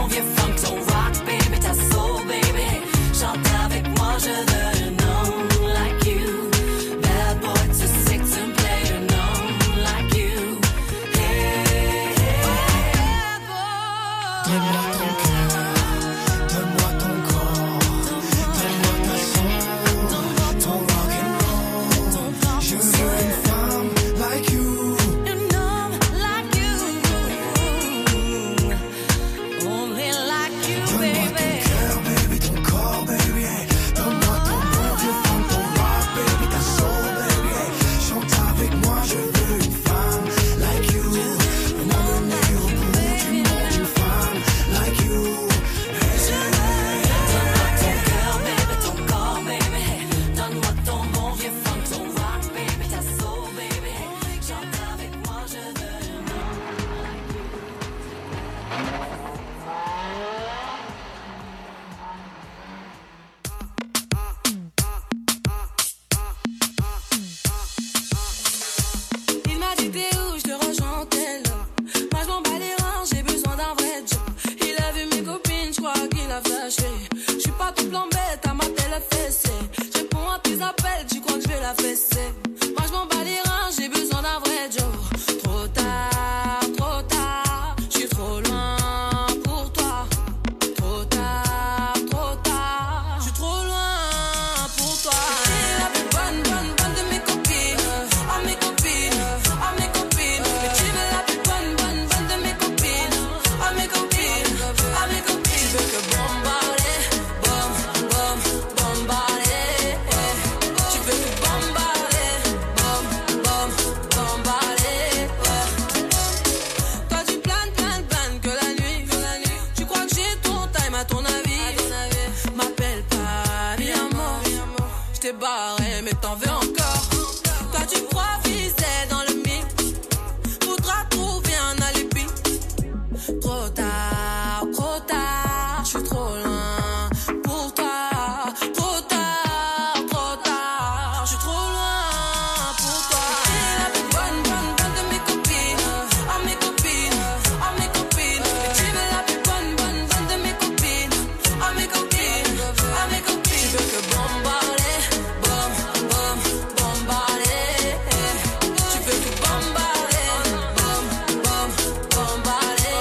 bon vieux funk, ton rock, baby, ta soul, baby. Chante avec moi, je veux un homme like you. Bad boy, too sick to play an homme like you. Hey, hey, bad boy. Donne-moi ton cœur, donne-moi ton corps, donne-moi ta soul, ton rock and roll. Je veux une femme like you. An homme like you. Only like you, Donne-moi baby. ton cœur, baby, ton corps, baby, hey. Donne-moi ton bon vieux funk, ton rock, baby, ta soul, baby, hey. Chante avec moi, je veux une femme like you. M'emmener au bout du monde, une femme like you. Donne-moi ton cœur, baby, ton corps, baby. Donne-moi ton bon vieux funk, ton rock, baby, ta soul, baby. Chante avec moi, je veux un homme like you. Il m'a dit t'es où, je te rejoins en tel. Moi je m'en bats les reins, j'ai besoin d'un vrai job. Il a vu mes copines, je crois qu'il a flashé. Je suis pas tout plan bête, à ma télé fessée. Je réponds à tes appels, tu crois que je vais la fesser. Moi je m'en bats les reins, j'ai besoin d'un vrai job. Trop tard, je suis trop loin pour toi. Trop tard, je suis trop loin pour toi. T'es la plus bonne de mes copines. À mes copines, à mes copines. Mais tu veux la plus bonne de mes copines. À mes copines, à mes copines. Tu veux que bombarder, bombarder. Tu veux que bombarder, bombarder. Toi tu planes que la nuit. Tu crois que j'ai ton time à ton avis. M'appelle pas, mi amor. Je t'ai barré mais t'en veux encore. Toi tu crois viser dans le mille. Faudra trouver un alibi. Trop tard, je suis trop loin pour toi. Trop tard, je suis trop loin pour toi. T'es la plus bonne de mes copines. À mes copines, à mes copines. Mais tu veux la plus bonne de mes copines. À mes copines, à mes copines. Tu veux que bombarder, bombarder. Tu veux que bombarder, bombarder.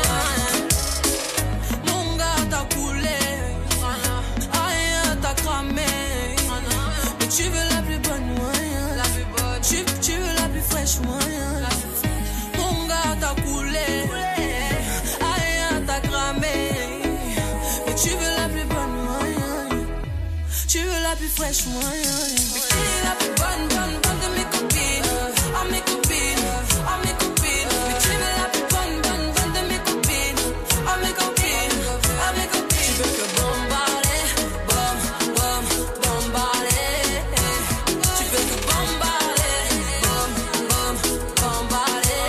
Mon gars t'a coulé, aïe t'as cramé. Mais tu veux la plus bonne moyen. Tu veux la plus fraîche moyen. Mon gars t'a coulé, aïe t'as cramé. Mais tu veux la plus bonne moyen. Tu veux la plus fraîche moyen. Mais qui est la plus bonne de mes copines. À mes copines, à mes copines. Mais tu veux la plus bonne de mes copines. À mes copines, à mes copines. Tu veux que bombarder, bombarder. Tu veux que bombarder, bombarder.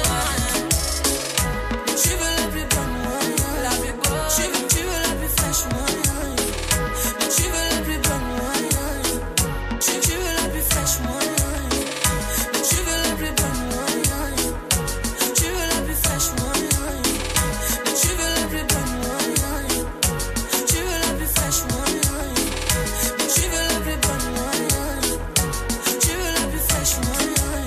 Mais tu veux la plus bonne moyen. Tu veux la plus fraîche moyen. Mais tu veux la plus bonne moyen. Tu veux la plus fraîche moyen. Mais tu veux la plus bonne moyen. Tu veux la plus fraîche moyen. Mais tu veux la plus bonne moyen. Tu veux la plus fraîche moyen. Mais tu veux la plus bonne moyen. Tu veux la plus fraîche moyen.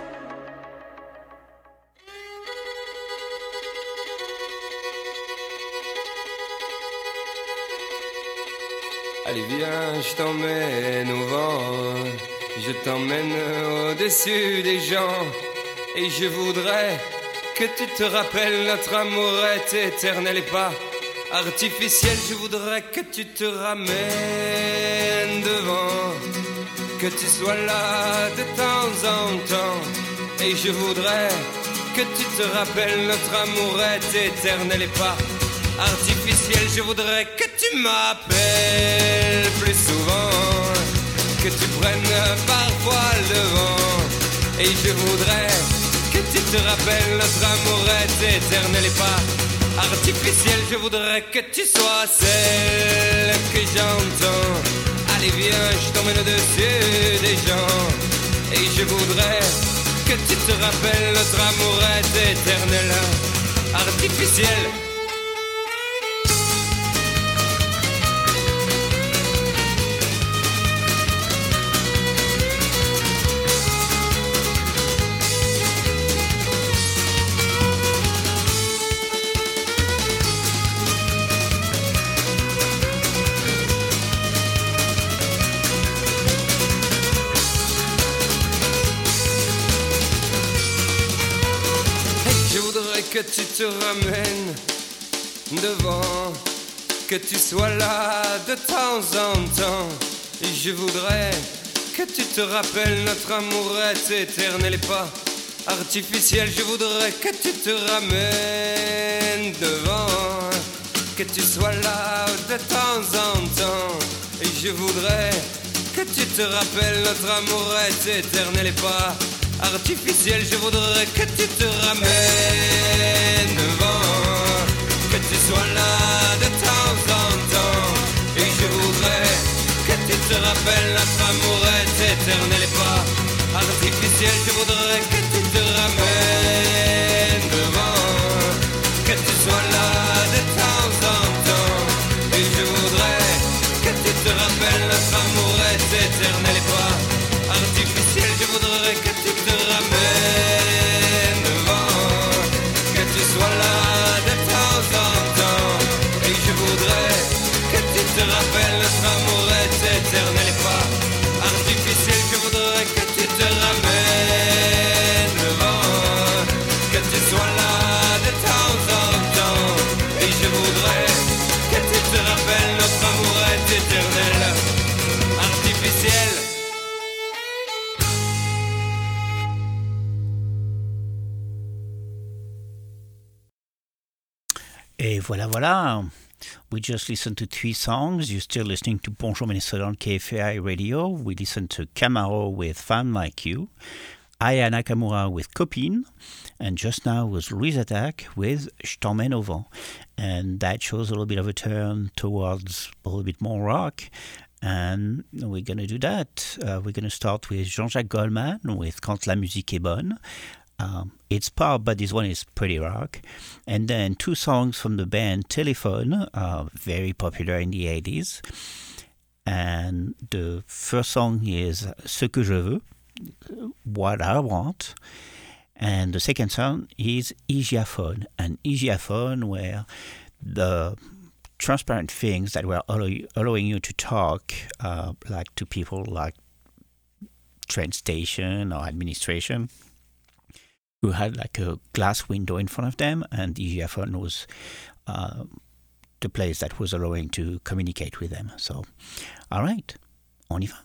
Allez viens, je t'emmène au vent, je t'emmène au-dessus des gens. Et je voudrais que tu te rappelles, notre amour est éternel et pas artificiel. Je voudrais que tu te ramènes devant, que tu sois là de temps en temps. Et je voudrais que tu te rappelles, notre amour est éternel et pas artificiel. Je voudrais que tu m'appelles plus souvent, que tu prennes parfois le devant. Et je voudrais que tu te rappelles, notre amour est éternel et pas artificiel. Je voudrais que tu sois celle que j'entends. Allez viens, je t'emmène au-dessus des gens. Et je voudrais que tu te rappelles, notre amour est éternel, artificiel. que tu te ramènes devant, que tu sois là de temps en temps. Et je voudrais que tu te rappelles, notre amour est éternel et pas artificiel. Je voudrais que tu te ramènes devant, que tu sois là de temps en temps. Et je voudrais que tu te rappelles, notre amour est éternel et pas artificiel. Je voudrais que tu te ramènes devant, que tu sois là de temps en temps. Et je voudrais que tu te rappelles, notre amour est éternel et pas artificiel. Je voudrais que tu te ramènes devant, que tu sois là de temps en temps. Et je voudrais que tu te rappelles, notre amour est éternel et pas artificiel. Je voudrais que tu te ramènes devant, que tu sois là de temps en temps. Et je voudrais que tu te rappelles, notre amour est éternel et pas artificiel. Je voudrais que tu te ramènes devant, que tu sois là de temps en temps. Et je voudrais que tu te rappelles, notre amour est éternel, artificiel. Et voilà. We just listened to 3 songs. You're still listening to Bonjour Minnesota on KFAI Radio. We listened to Camaro with Femme Like You, Aya Nakamura with Copine, and just now was Louise Attack with Je t'emmène au vent. And that shows a little bit of a turn towards a little bit more rock. And we're going to do that. We're going to start with Jean-Jacques Goldman with Quand la musique est bonne. It's pop, but this one is pretty rock. And then 2 songs from the band Telephone, very popular in the 80s. And the first song is Ce que je veux, What I Want. And the second song is Hygiaphone. And Hygiaphone were the transparent things that were allowing you to talk like to people like train station or administration, who had like a glass window in front of them, and the Hygiaphone was the place that was allowing to communicate with them. So, all right, on y va.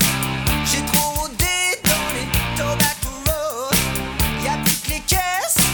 J'ai trop rôdé dans les tobacco road. Y'a plus que les caisses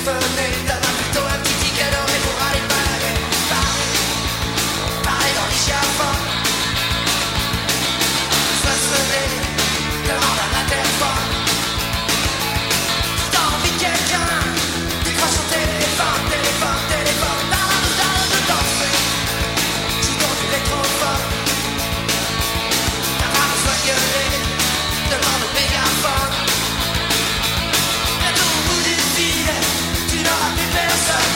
téléphoner, donne-moi plutôt un petit ticket doré pour aller parler. Parler dans l'échafaud. Soit sonner, demande à l'interphone. Si t'as envie de quelqu'un, décroche ton téléphone, téléphone, téléphone. De danser, joue dans du électrophone. T'as pas besoin de gueuler, demande au mégaphone. Bientôt au bout du fil, tu n'auras plus personne.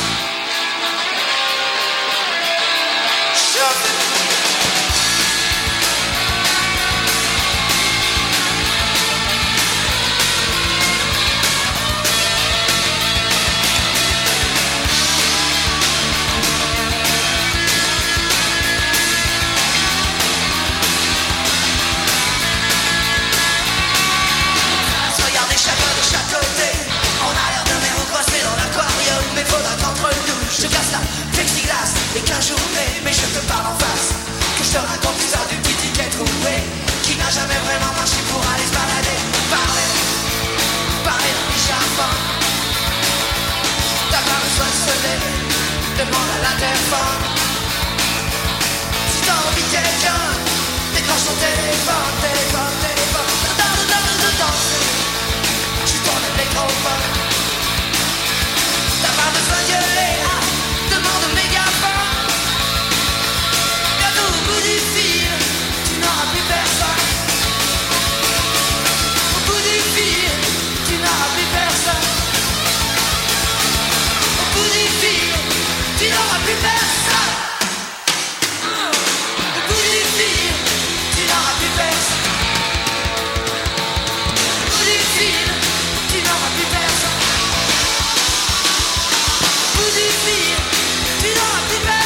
Regardez chacun de chaque côté. On a l'air de méros coincés dans l'aquarium. Mais faudra qu'entre nous je casse la plexiglas et qu'un jour mais je te parle en face. Que je te raconte l'histoire du petit ticket trouvé qui n'a jamais vraiment marché pour aller se balader. Parler dans l'échafaud. T'as pas besoin de se lever, demande à l'interphone. Si t'as envie de quelqu'un, décroche ton téléphone, téléphone, téléphone. De danser, tu tournes le microphone. T'as pas besoin de gueuler, demande au mégaphone. Bientôt au bout du fil, tu n'auras plus personne. Au bout du fil, tu n'auras plus personne. Au bout du fil, tu n'auras plus personne. Au bout du fil, tu n'auras plus personne. Au bout du fil, tu n'auras plus personne. Au bout du fil, tu n'auras plus personne.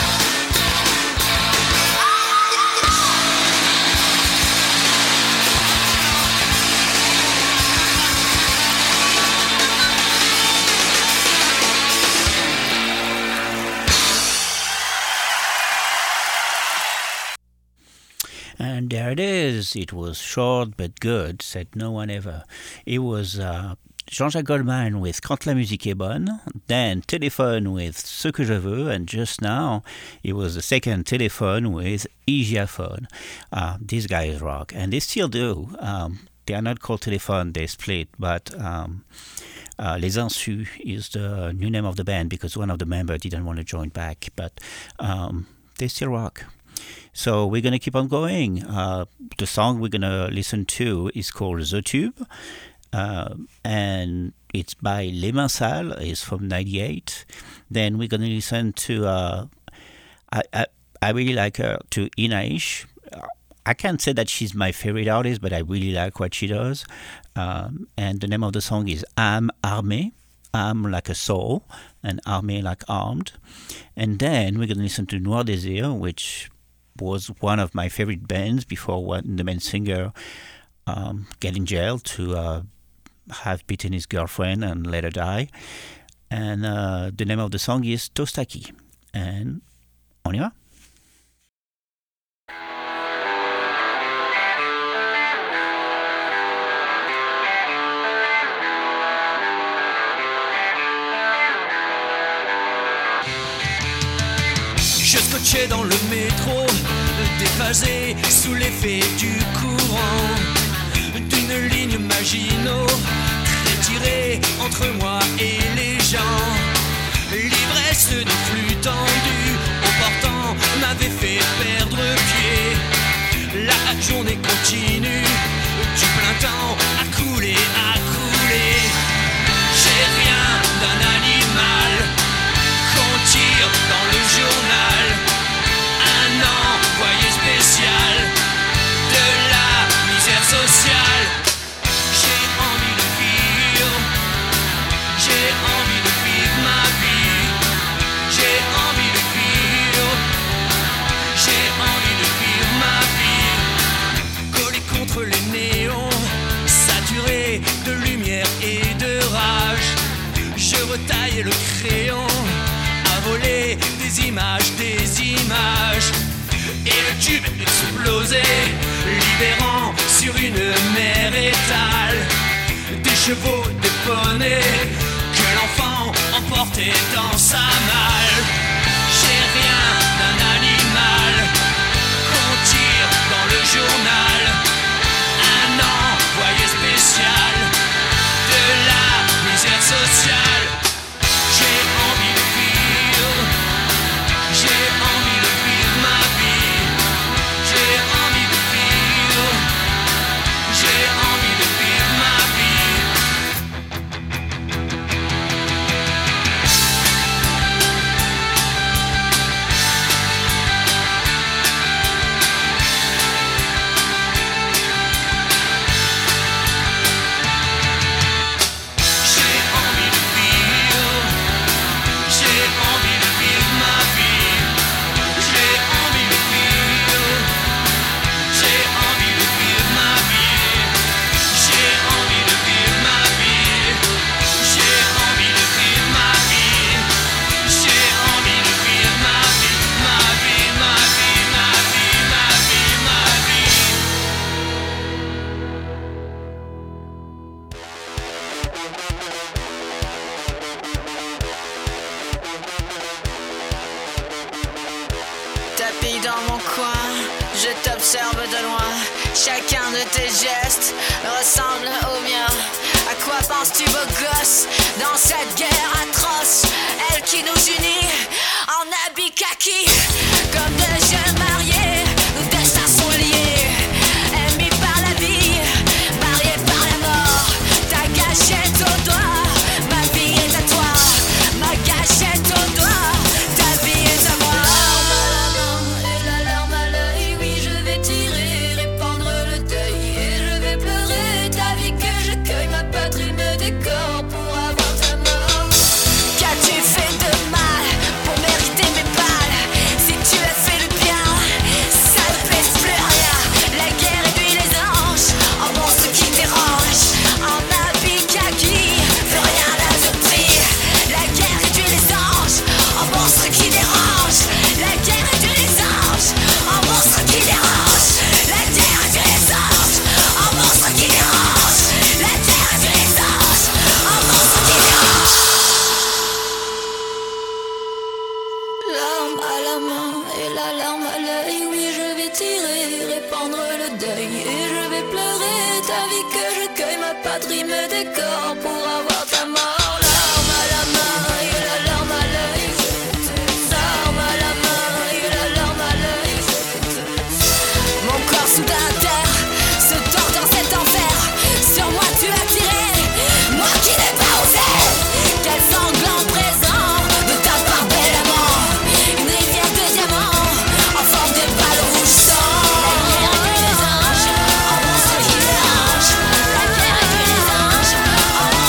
And there it is. It was short but good, said no one ever. It was Jean-Jacques Goldman with Quand la musique est bonne, then Téléphone with Ce que je veux, and just now it was the second Téléphone with Hygiaphone. These guys rock, and they still do. They are not called Téléphone, they split, but Les Insus is the new name of the band because one of the members didn't want to join back, but they still rock. So we're going to keep on going. The song we're going to listen to is called The Tube, and it's by Les Mains Sales. It's from 98. Then we're going to listen to, I really like her, to Inaish. I can't say that she's my favorite artist, but I really like what she does. And the name of the song is Âme Armée. Âme like a soul, and armée like armed. And then we're going to listen to Noir Désir, which was one of my favorite bands before the main singer got in jail to have beaten his girlfriend and let her die. And the name of the song is Tostaki. And on y va. Je scotchais dans le métro, déphasé sous l'effet du courant d'une ligne Maginot, très tirée entre moi et les gens. L'ivresse des flux tendus au portant m'avait fait perdre pied. La journée continue, du plein temps à couler, à couler. J'ai rien d'un animal qu'on tire dans le journal. Un envoyé spécial de la misère sociale. J'ai envie de vivre, j'ai envie de vivre ma vie. J'ai envie de vivre, j'ai envie de vivre ma vie. Collé contre les néons, saturé de lumière et de rage, je retaille le crayon à voler des images, et le tube explosait, libérant sur une mer étale des chevaux, des poneys que l'enfant et danse à mal. J'ai rien d'un animal qu'on tire dans le journal. Un envoyé spécial de la misère sociale. J'ai envie de vivre, j'ai envie de vivre ma vie. J'ai envie de vivre, j'ai envie de vivre ma vie. J'ai envie de vivre, j'ai envie de vivre ma vie. J'ai envie de vivre, j'ai envie de vivre ma vie. J'ai envie de vivre ma vie. J'ai envie de vivre ma vie. J'ai envie de vivre ma vie, ma vie, ma vie, ma vie, ma vie, ma vie. Tapis dans mon coin, je t'observe de loin. Chacun de tes gestes ressemble au mien. À quoi penses-tu, beau gosse, dans cette guerre atroce? Elle qui nous unit en habit kaki. Comme deux jeunes mariés, nos destins sont liés. Aimés par la vie, mariés par la mort. Ta gâchette au doigt, ma vie est à toi. Ma gâchette au doigt, ta vie est à moi. Et la larme à l'œil, oui je vais tirer, répandre le deuil. Et je vais pleurer ta vie que je cueille, ma patrie me décore pour avoir ta mort. Qu'as-tu fait de mal pour mériter mes balles? Si tu as fait le bien, ça ne pèse plus rien. La guerre réduit les anges en monstres qui dérangent. En habit kaki, plus rien n'a de prix. La guerre réduit les anges en monstres qui dérangent. La guerre réduit les anges en monstres qui dérangent. La guerre réduit les anges en monstres qui dérangent. La guerre réduit les anges en monstres qui dérangent. L'arme à la main et la larme à l'œil, oui je vais tirer, répandre le deuil. Et je vais pleurer ta vie que je cueille, ma patrie me décore pour avoir ta mort. L'arme à la main et la larme à l'œil. L'arme à la main et la larme à l'œil. Mon corps soudain terre se tord dans cet enfer. Sur moi tu as tiré, moi qui n'ai pas osé. Quel sanglant présent de ta part belle amant. Une rivière de diamants en forme de balle rouge sang. La guerre réduit les anges en monstres qui dérangent. La guerre réduit les anges en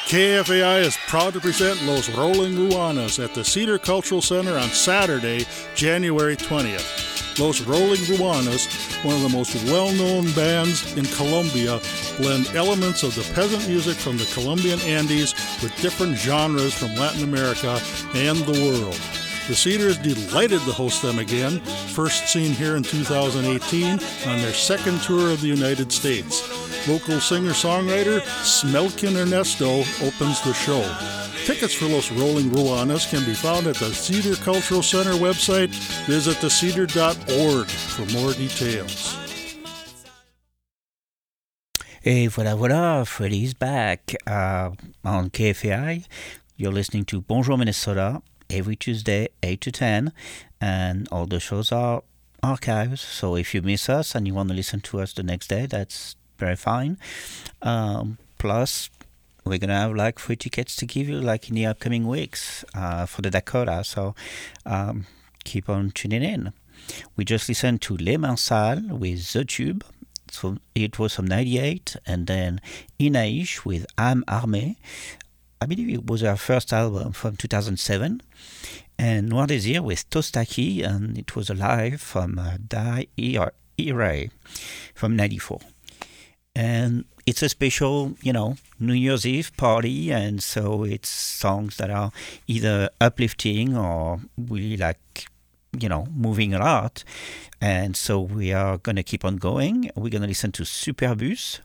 KFAI is proud to present Los Rolling Ruanas at the Cedar Cultural Center on Saturday, January 20th. Los Rolling Ruanas, one of the most well-known bands in Colombia, blend elements of the peasant music from the Colombian Andes with different genres from Latin America and the world. The Cedar is delighted to host them again, first seen here in 2018 on their second tour of the United States. Local singer-songwriter Smelkin Ernesto opens the show. Tickets for Los Rolling Ruanas can be found at the Cedar Cultural Center website. Visit thecedar.org for more details. Et voilà, Freddie's back on KFAI. You're listening to Bonjour Minnesota every Tuesday, 8 to 10, and all the shows are archives. So if you miss us and you want to listen to us the next day, that's very fine. Plus, we're going to have like free tickets to give you like in the upcoming weeks for the Dakota. So keep on tuning in. We just listened to Les Mains Sales with The Tube. So it was from 98, and then Inaïch with Âme Armée. I believe it was our first album from 2007. And Noir Désir with Tostaki, and it was a live from Die Irae from 94. And it's a special, New Year's Eve party, and so it's songs that are either uplifting or really moving a lot. And so we are going to keep on going. We're going to listen to Superbus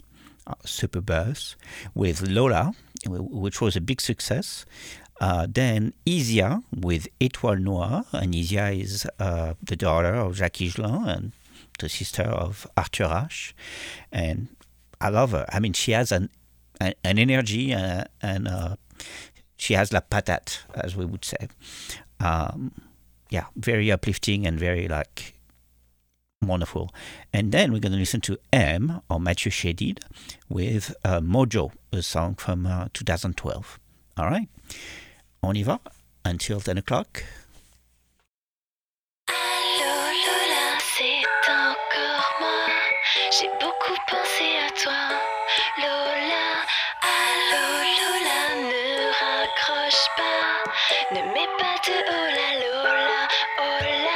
with Lola, which was a big success. Then Isia with Étoile Noire, and Isia is the daughter of Jacques Higelin and the sister of Arthur Ashe. And I love her. I mean, she has an energy and she has la patate, as we would say. Very uplifting and very wonderful. And then we're going to listen to M, or Mathieu Chédid, with Mojo, a song from 2012. All right? On y va until 10 o'clock. Allô Lola, c'est encore moi. J'ai beaucoup pensé à toi, Lola. Allô Lola, ne raccroche pas. Ne mets pas de hola Lola, hola.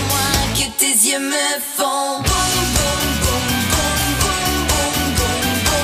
Me font boum boum boum boum boum boum boum boum.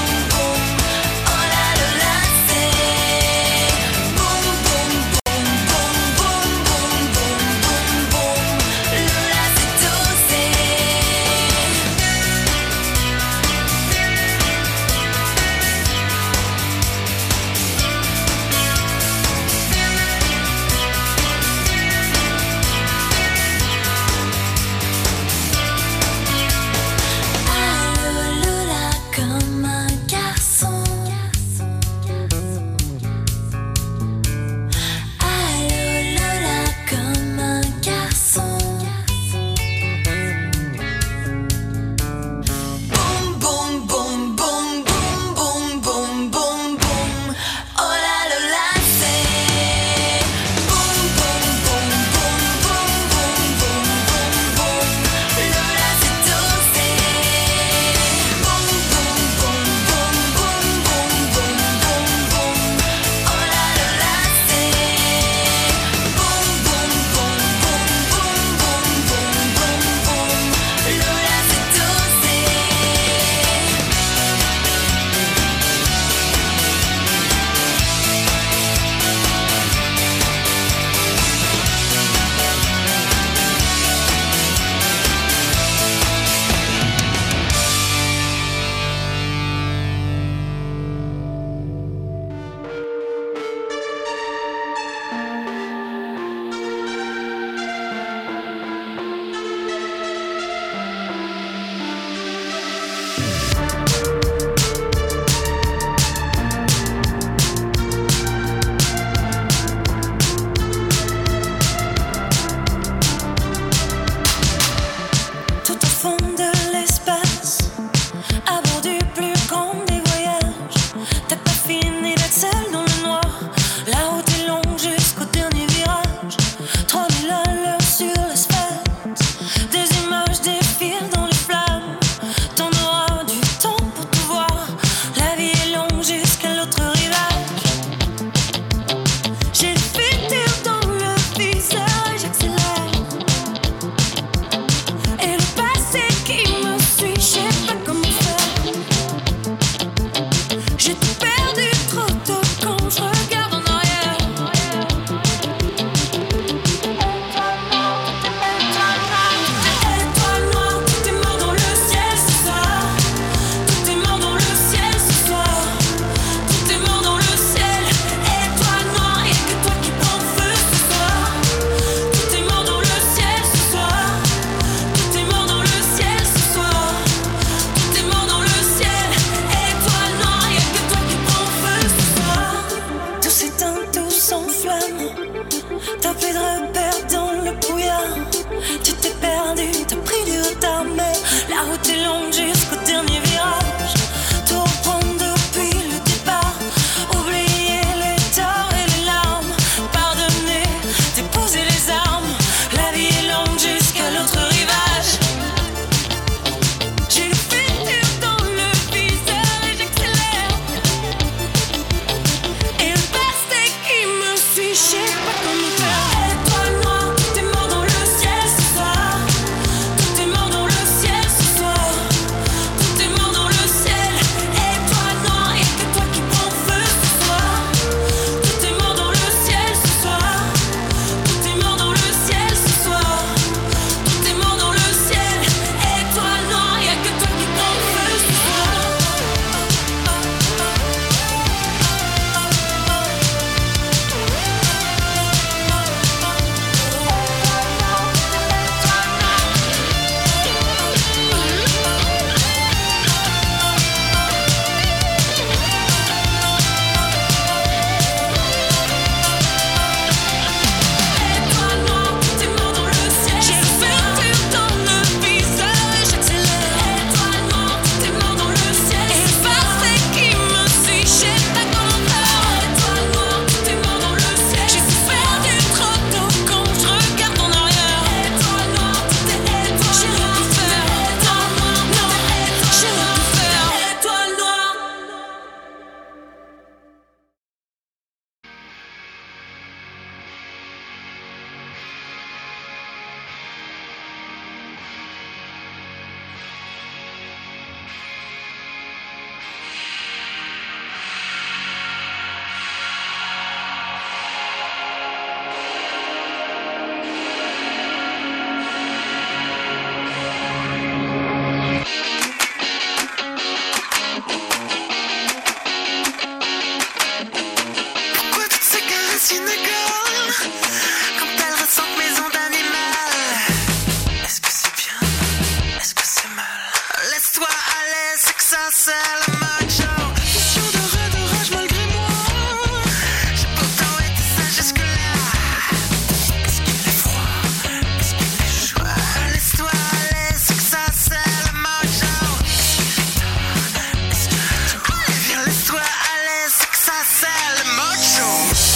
ça c'est le mojo. Question de rage malgré moi. J'ai pourtant été sage jusque-là. Est-ce qu'il est froid? Est-ce qu'il est chaud? Laisse-toi aller, c'est que ça c'est le mojo. Est-ce qu'il est tôt? Allez viens, laisse-toi aller, c'est que ça c'est le mojo.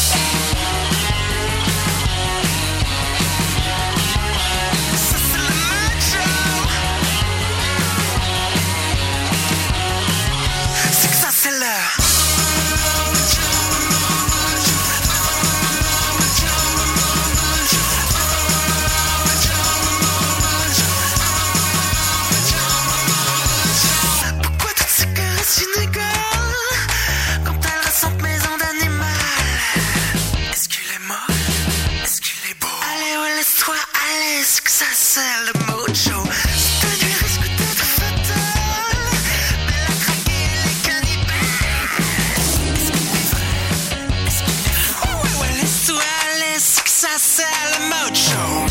Pourquoi toutes ces caresses inégales quand elles ressentent mes ondes animales? Est-ce qu'il est moche? Est-ce qu'il est beau? Allez, ouais, laisse-toi aller, c'est que ça c'est le mojo. Cette nuit risque d'être fatale, mais la craquer les cannibales. Est-ce qu'il est vrai? Est-ce qu'il est faux? Ouais, ouais, laisse-toi aller, c'est que ça c'est le mojo.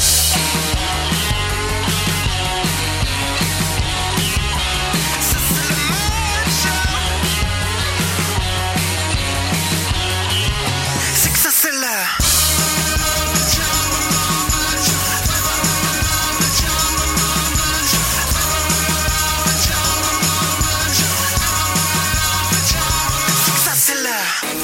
C'est que ça c'est là. C'est que ça c'est là.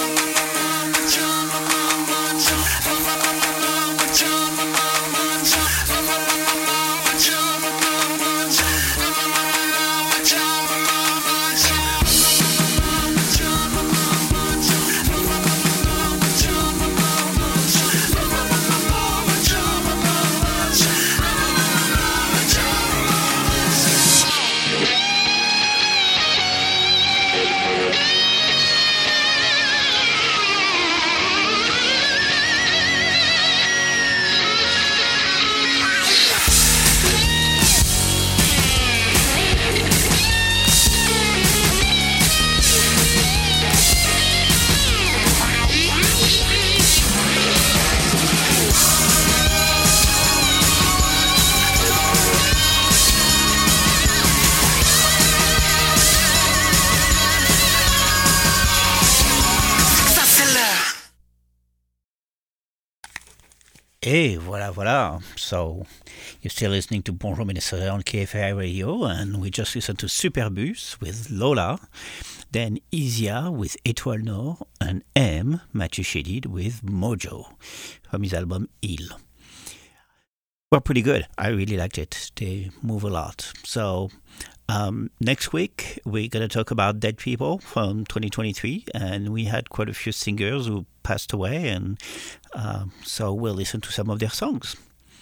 Et voilà. So, you're still listening to Bonjour Minnesota on KFI Radio, and we just listened to Superbus with Lola, then Isia with Étoile Nord, and M, Mathieu Chédid with Mojo, from his album Il. Well, pretty good. I really liked it. They move a lot. So, next week, we're going to talk about dead people from 2023, and we had quite a few singers who passed away, and so we'll listen to some of their songs.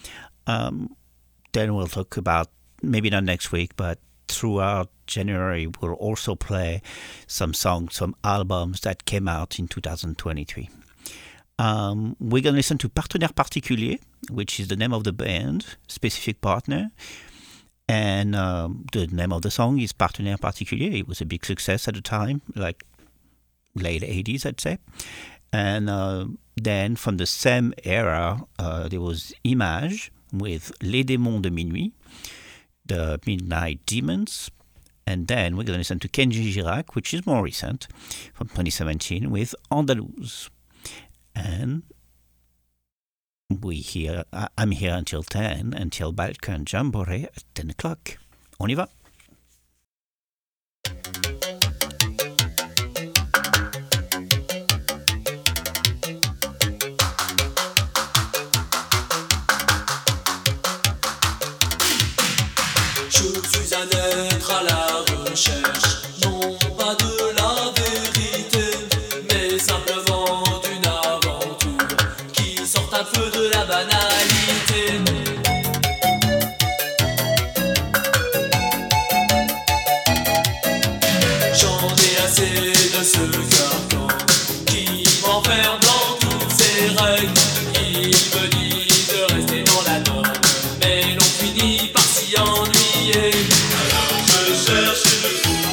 Then we'll talk about, maybe not next week, but throughout January, we'll also play some songs, some albums that came out in 2023. We're going to listen to Partenaire Particulier, which is the name of the band, specific partner. And the name of the song is Partenaire Particulier. It was a big success at the time, like late 80s, I'd say. And then from the same era, there was Image with Les Démons de Minuit, the Midnight Demons. And then we're going to listen to Kenji Girac, which is more recent, from 2017, with Andalouse. And I'm here until 10, until Balkan Jamboree at 10 o'clock. On y va. Je suis un être à la recherche, non pas de la vérité, mais simplement d'une aventure qui sort un peu de la banalité. J'en ai assez de ce carcan qui m'enferme dans toutes ses règles. Il me dit de rester dans la norme, mais l'on finit par s'y ennuyer. Alors je cherche et je trouve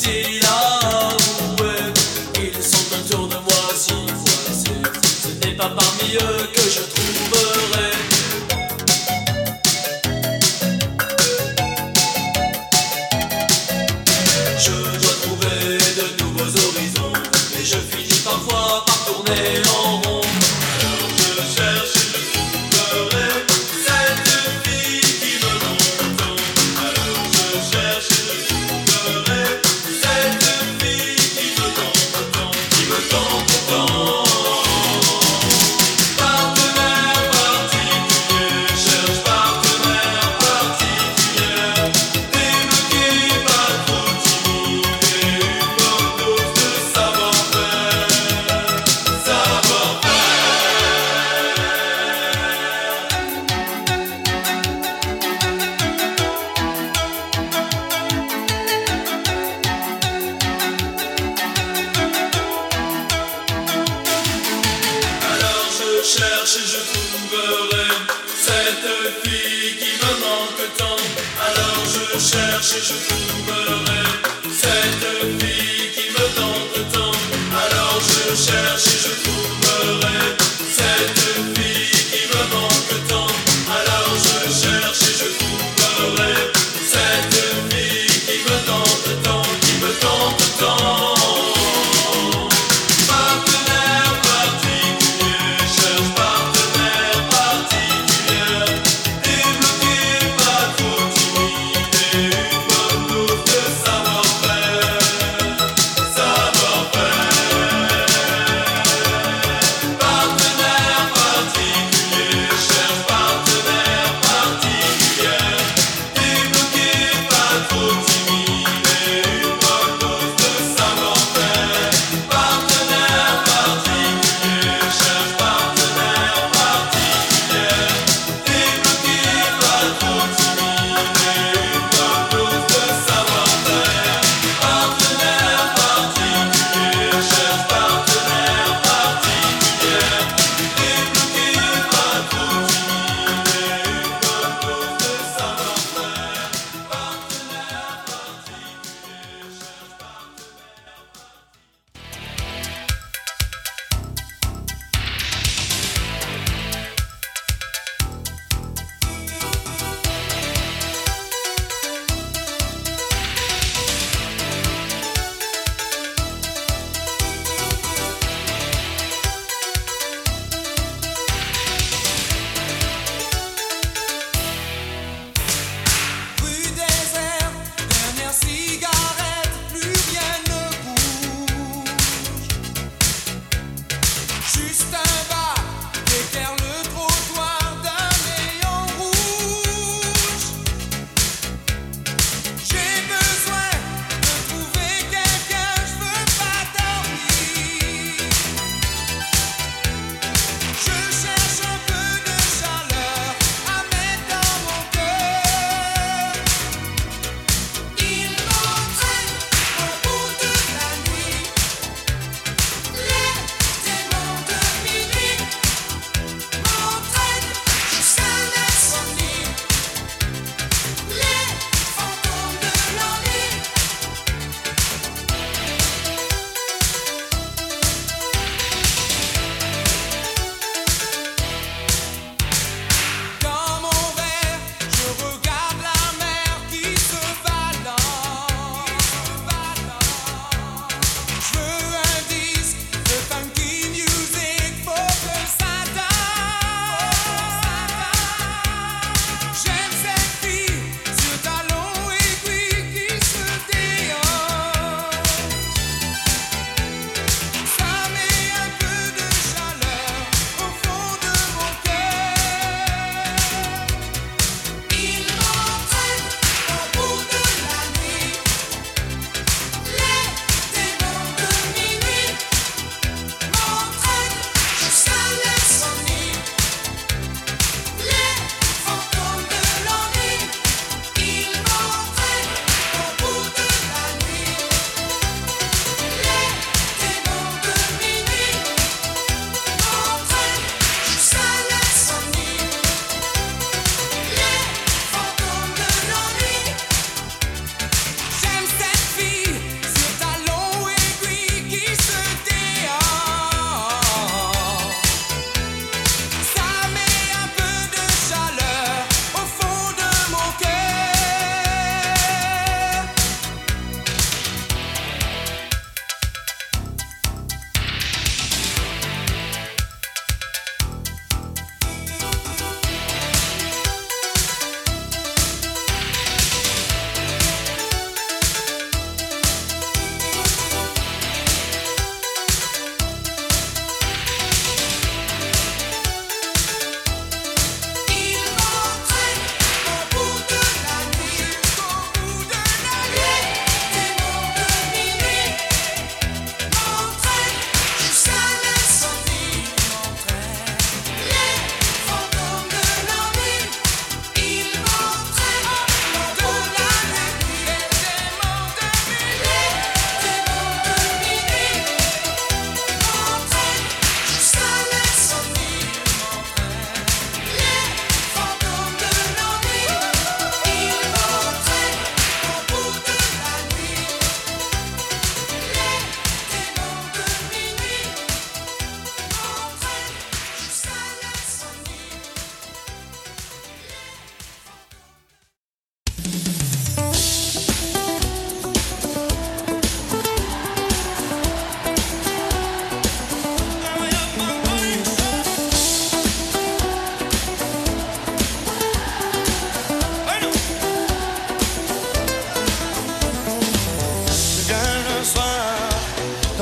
difficile à avouer. Ils sont autour de moi si voisés. Ce n'est pas parmi eux que je trouverai. Je dois trouver de nouveaux horizons, et je finis parfois par tourner en rond. Alors je cherche et je trouverai cette fille qui me tombe tant. Alors je cherche et je trouverai cette fille qui me tombe tant, qui me tombe tant. Partenaire, parti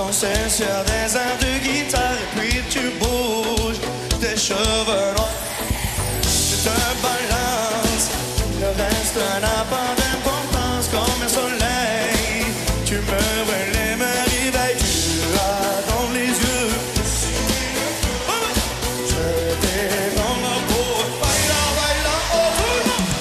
danser sur des airs de guitare et puis tu bouges tes cheveux noirs. Tu te balances, le reste n'a pas d'importance comme un soleil. Tu me brûles et me réveilles, tu as dans les yeux. Je t'ai dans la peau, baila, baila, oh tout le monde.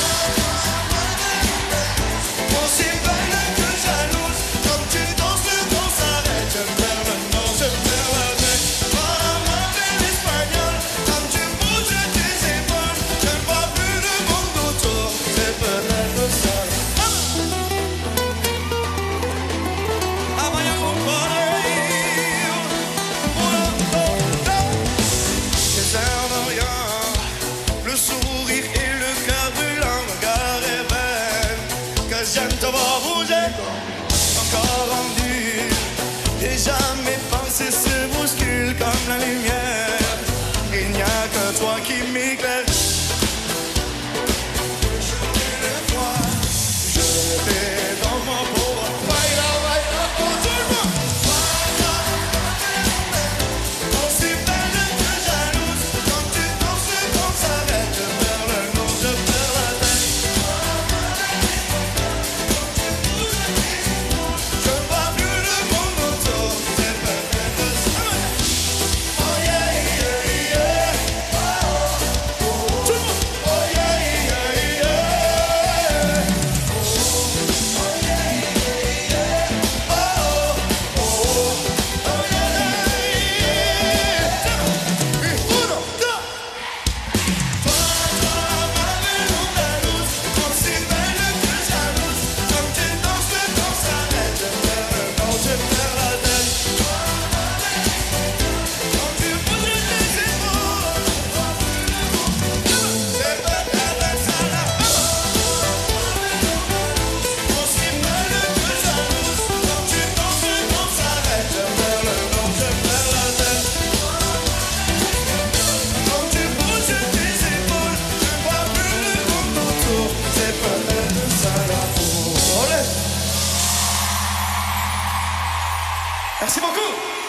Aussi belle que jalouse, comme tu danses le temps s'arrête. Je perds le nom, je perds la tête. Voilà ma belle espagnole, comme tu bouges tes épaules. Je ne vois plus le monde autour, c'est peut-être ça. Ah, vaya les airs de rien, le sourire et le cœur brûlant, le regard éveille, que j'aime te voir bouger, encore rendu, et jamais pensé se bouscule comme la lumière, il n'y a que toi qui m'éclaire. Je t'ai dans ma peau, baila, baila, oh tout le monde. Aussi belle que jalouse, quand tu danses, quand ça s'arrête. Je perds le nom, je perds la tête. Je vois plus le monde autour, c'est peut-être ça. Oh yeah, yeah, yeah. Oh, tout le monde. Oh yeah, yeah, yeah. Merci beaucoup.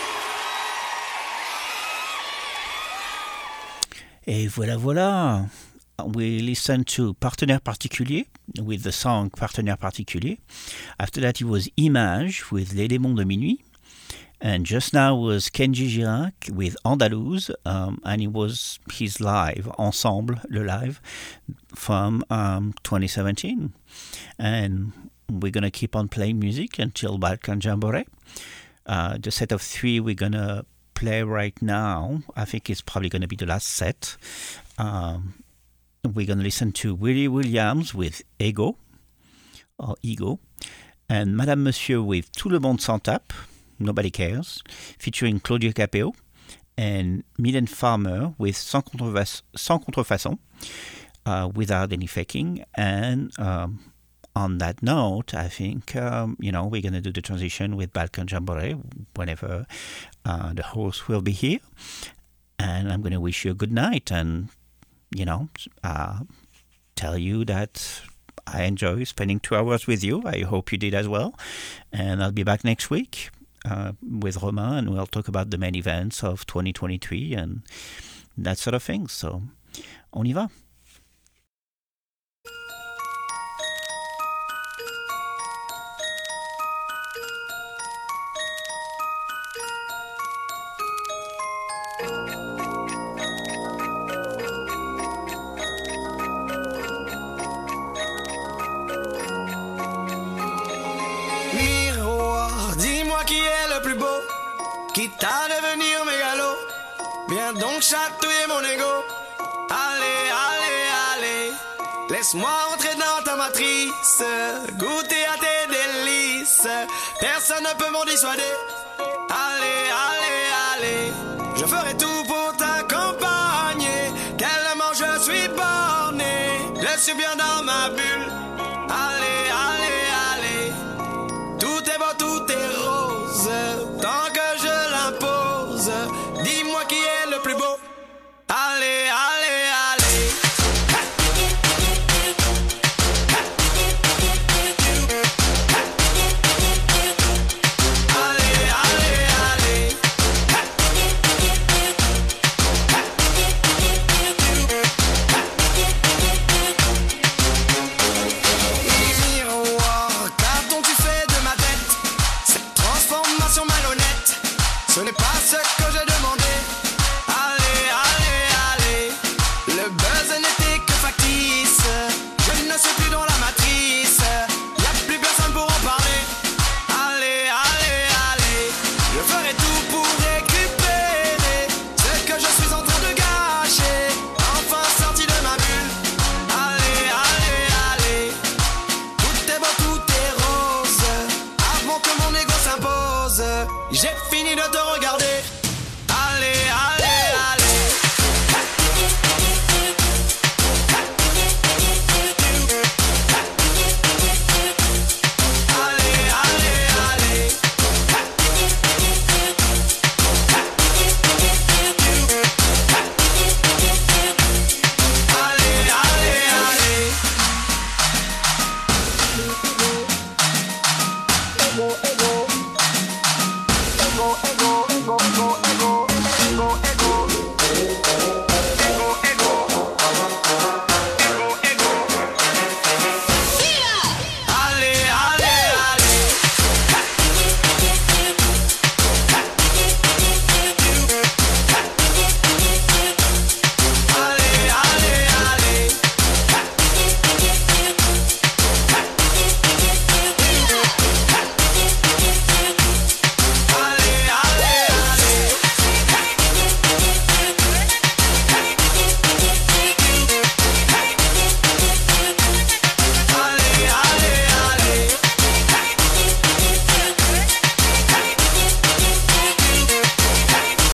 Et voilà. We listened to Partenaire Particulier with the song Partenaire Particulier. After that, it was Image with Les Démons de Minuit. And just now was Kenji Girac with Andalouse, and it was his live, Ensemble, le live, from 2017. And we're going to keep on playing music until Balkan Jamboree. The set of three we're going to play right now, I think it's probably going to be the last set. We're going to listen to Willie Williams with Ego, and Madame Monsieur with Tout le monde s'en tape, Nobody Cares, featuring Claudio Capeo, and Mylène Farmer with Sans Contrefaçon, without any faking. And on that note, I think, we're going to do the transition with Balkan Jamboree whenever the host will be here. And I'm going to wish you a good night and, tell you that I enjoy spending 2 hours with you. I hope you did as well. And I'll be back next week with Romain, and we'll talk about the main events of 2023 and that sort of thing. So, on y va. Quitte à devenir mégalo, viens donc chatouiller mon ego. Allez, allez, allez, laisse-moi rentrer dans ta matrice, goûter à tes délices, personne ne peut m'en dissuader. Allez, allez, allez, je ferai tout pour t'accompagner, tellement je suis borné, je suis bien dans ma bulle. Allez, allez, allez, tout est beau, tout est rose, tant que je l'impose, dis-moi qui est le plus beau. Allez, allez, allez. Allez, allez, Ce n'est pas ce que j'ai demandé. Allez, allez, allez. Le buzz n'était que factice. Je ne suis plus dans la matrice. Y'a plus personne pour en parler. Allez, allez, allez. Je ferai tout pour récupérer ce que je suis en train de gâcher. Enfin sorti de ma bulle. Allez, allez, allez. Tout est beau, tout est rose. Avant que mon ego s'impose. J'ai fini de te regarder. Allez, allez.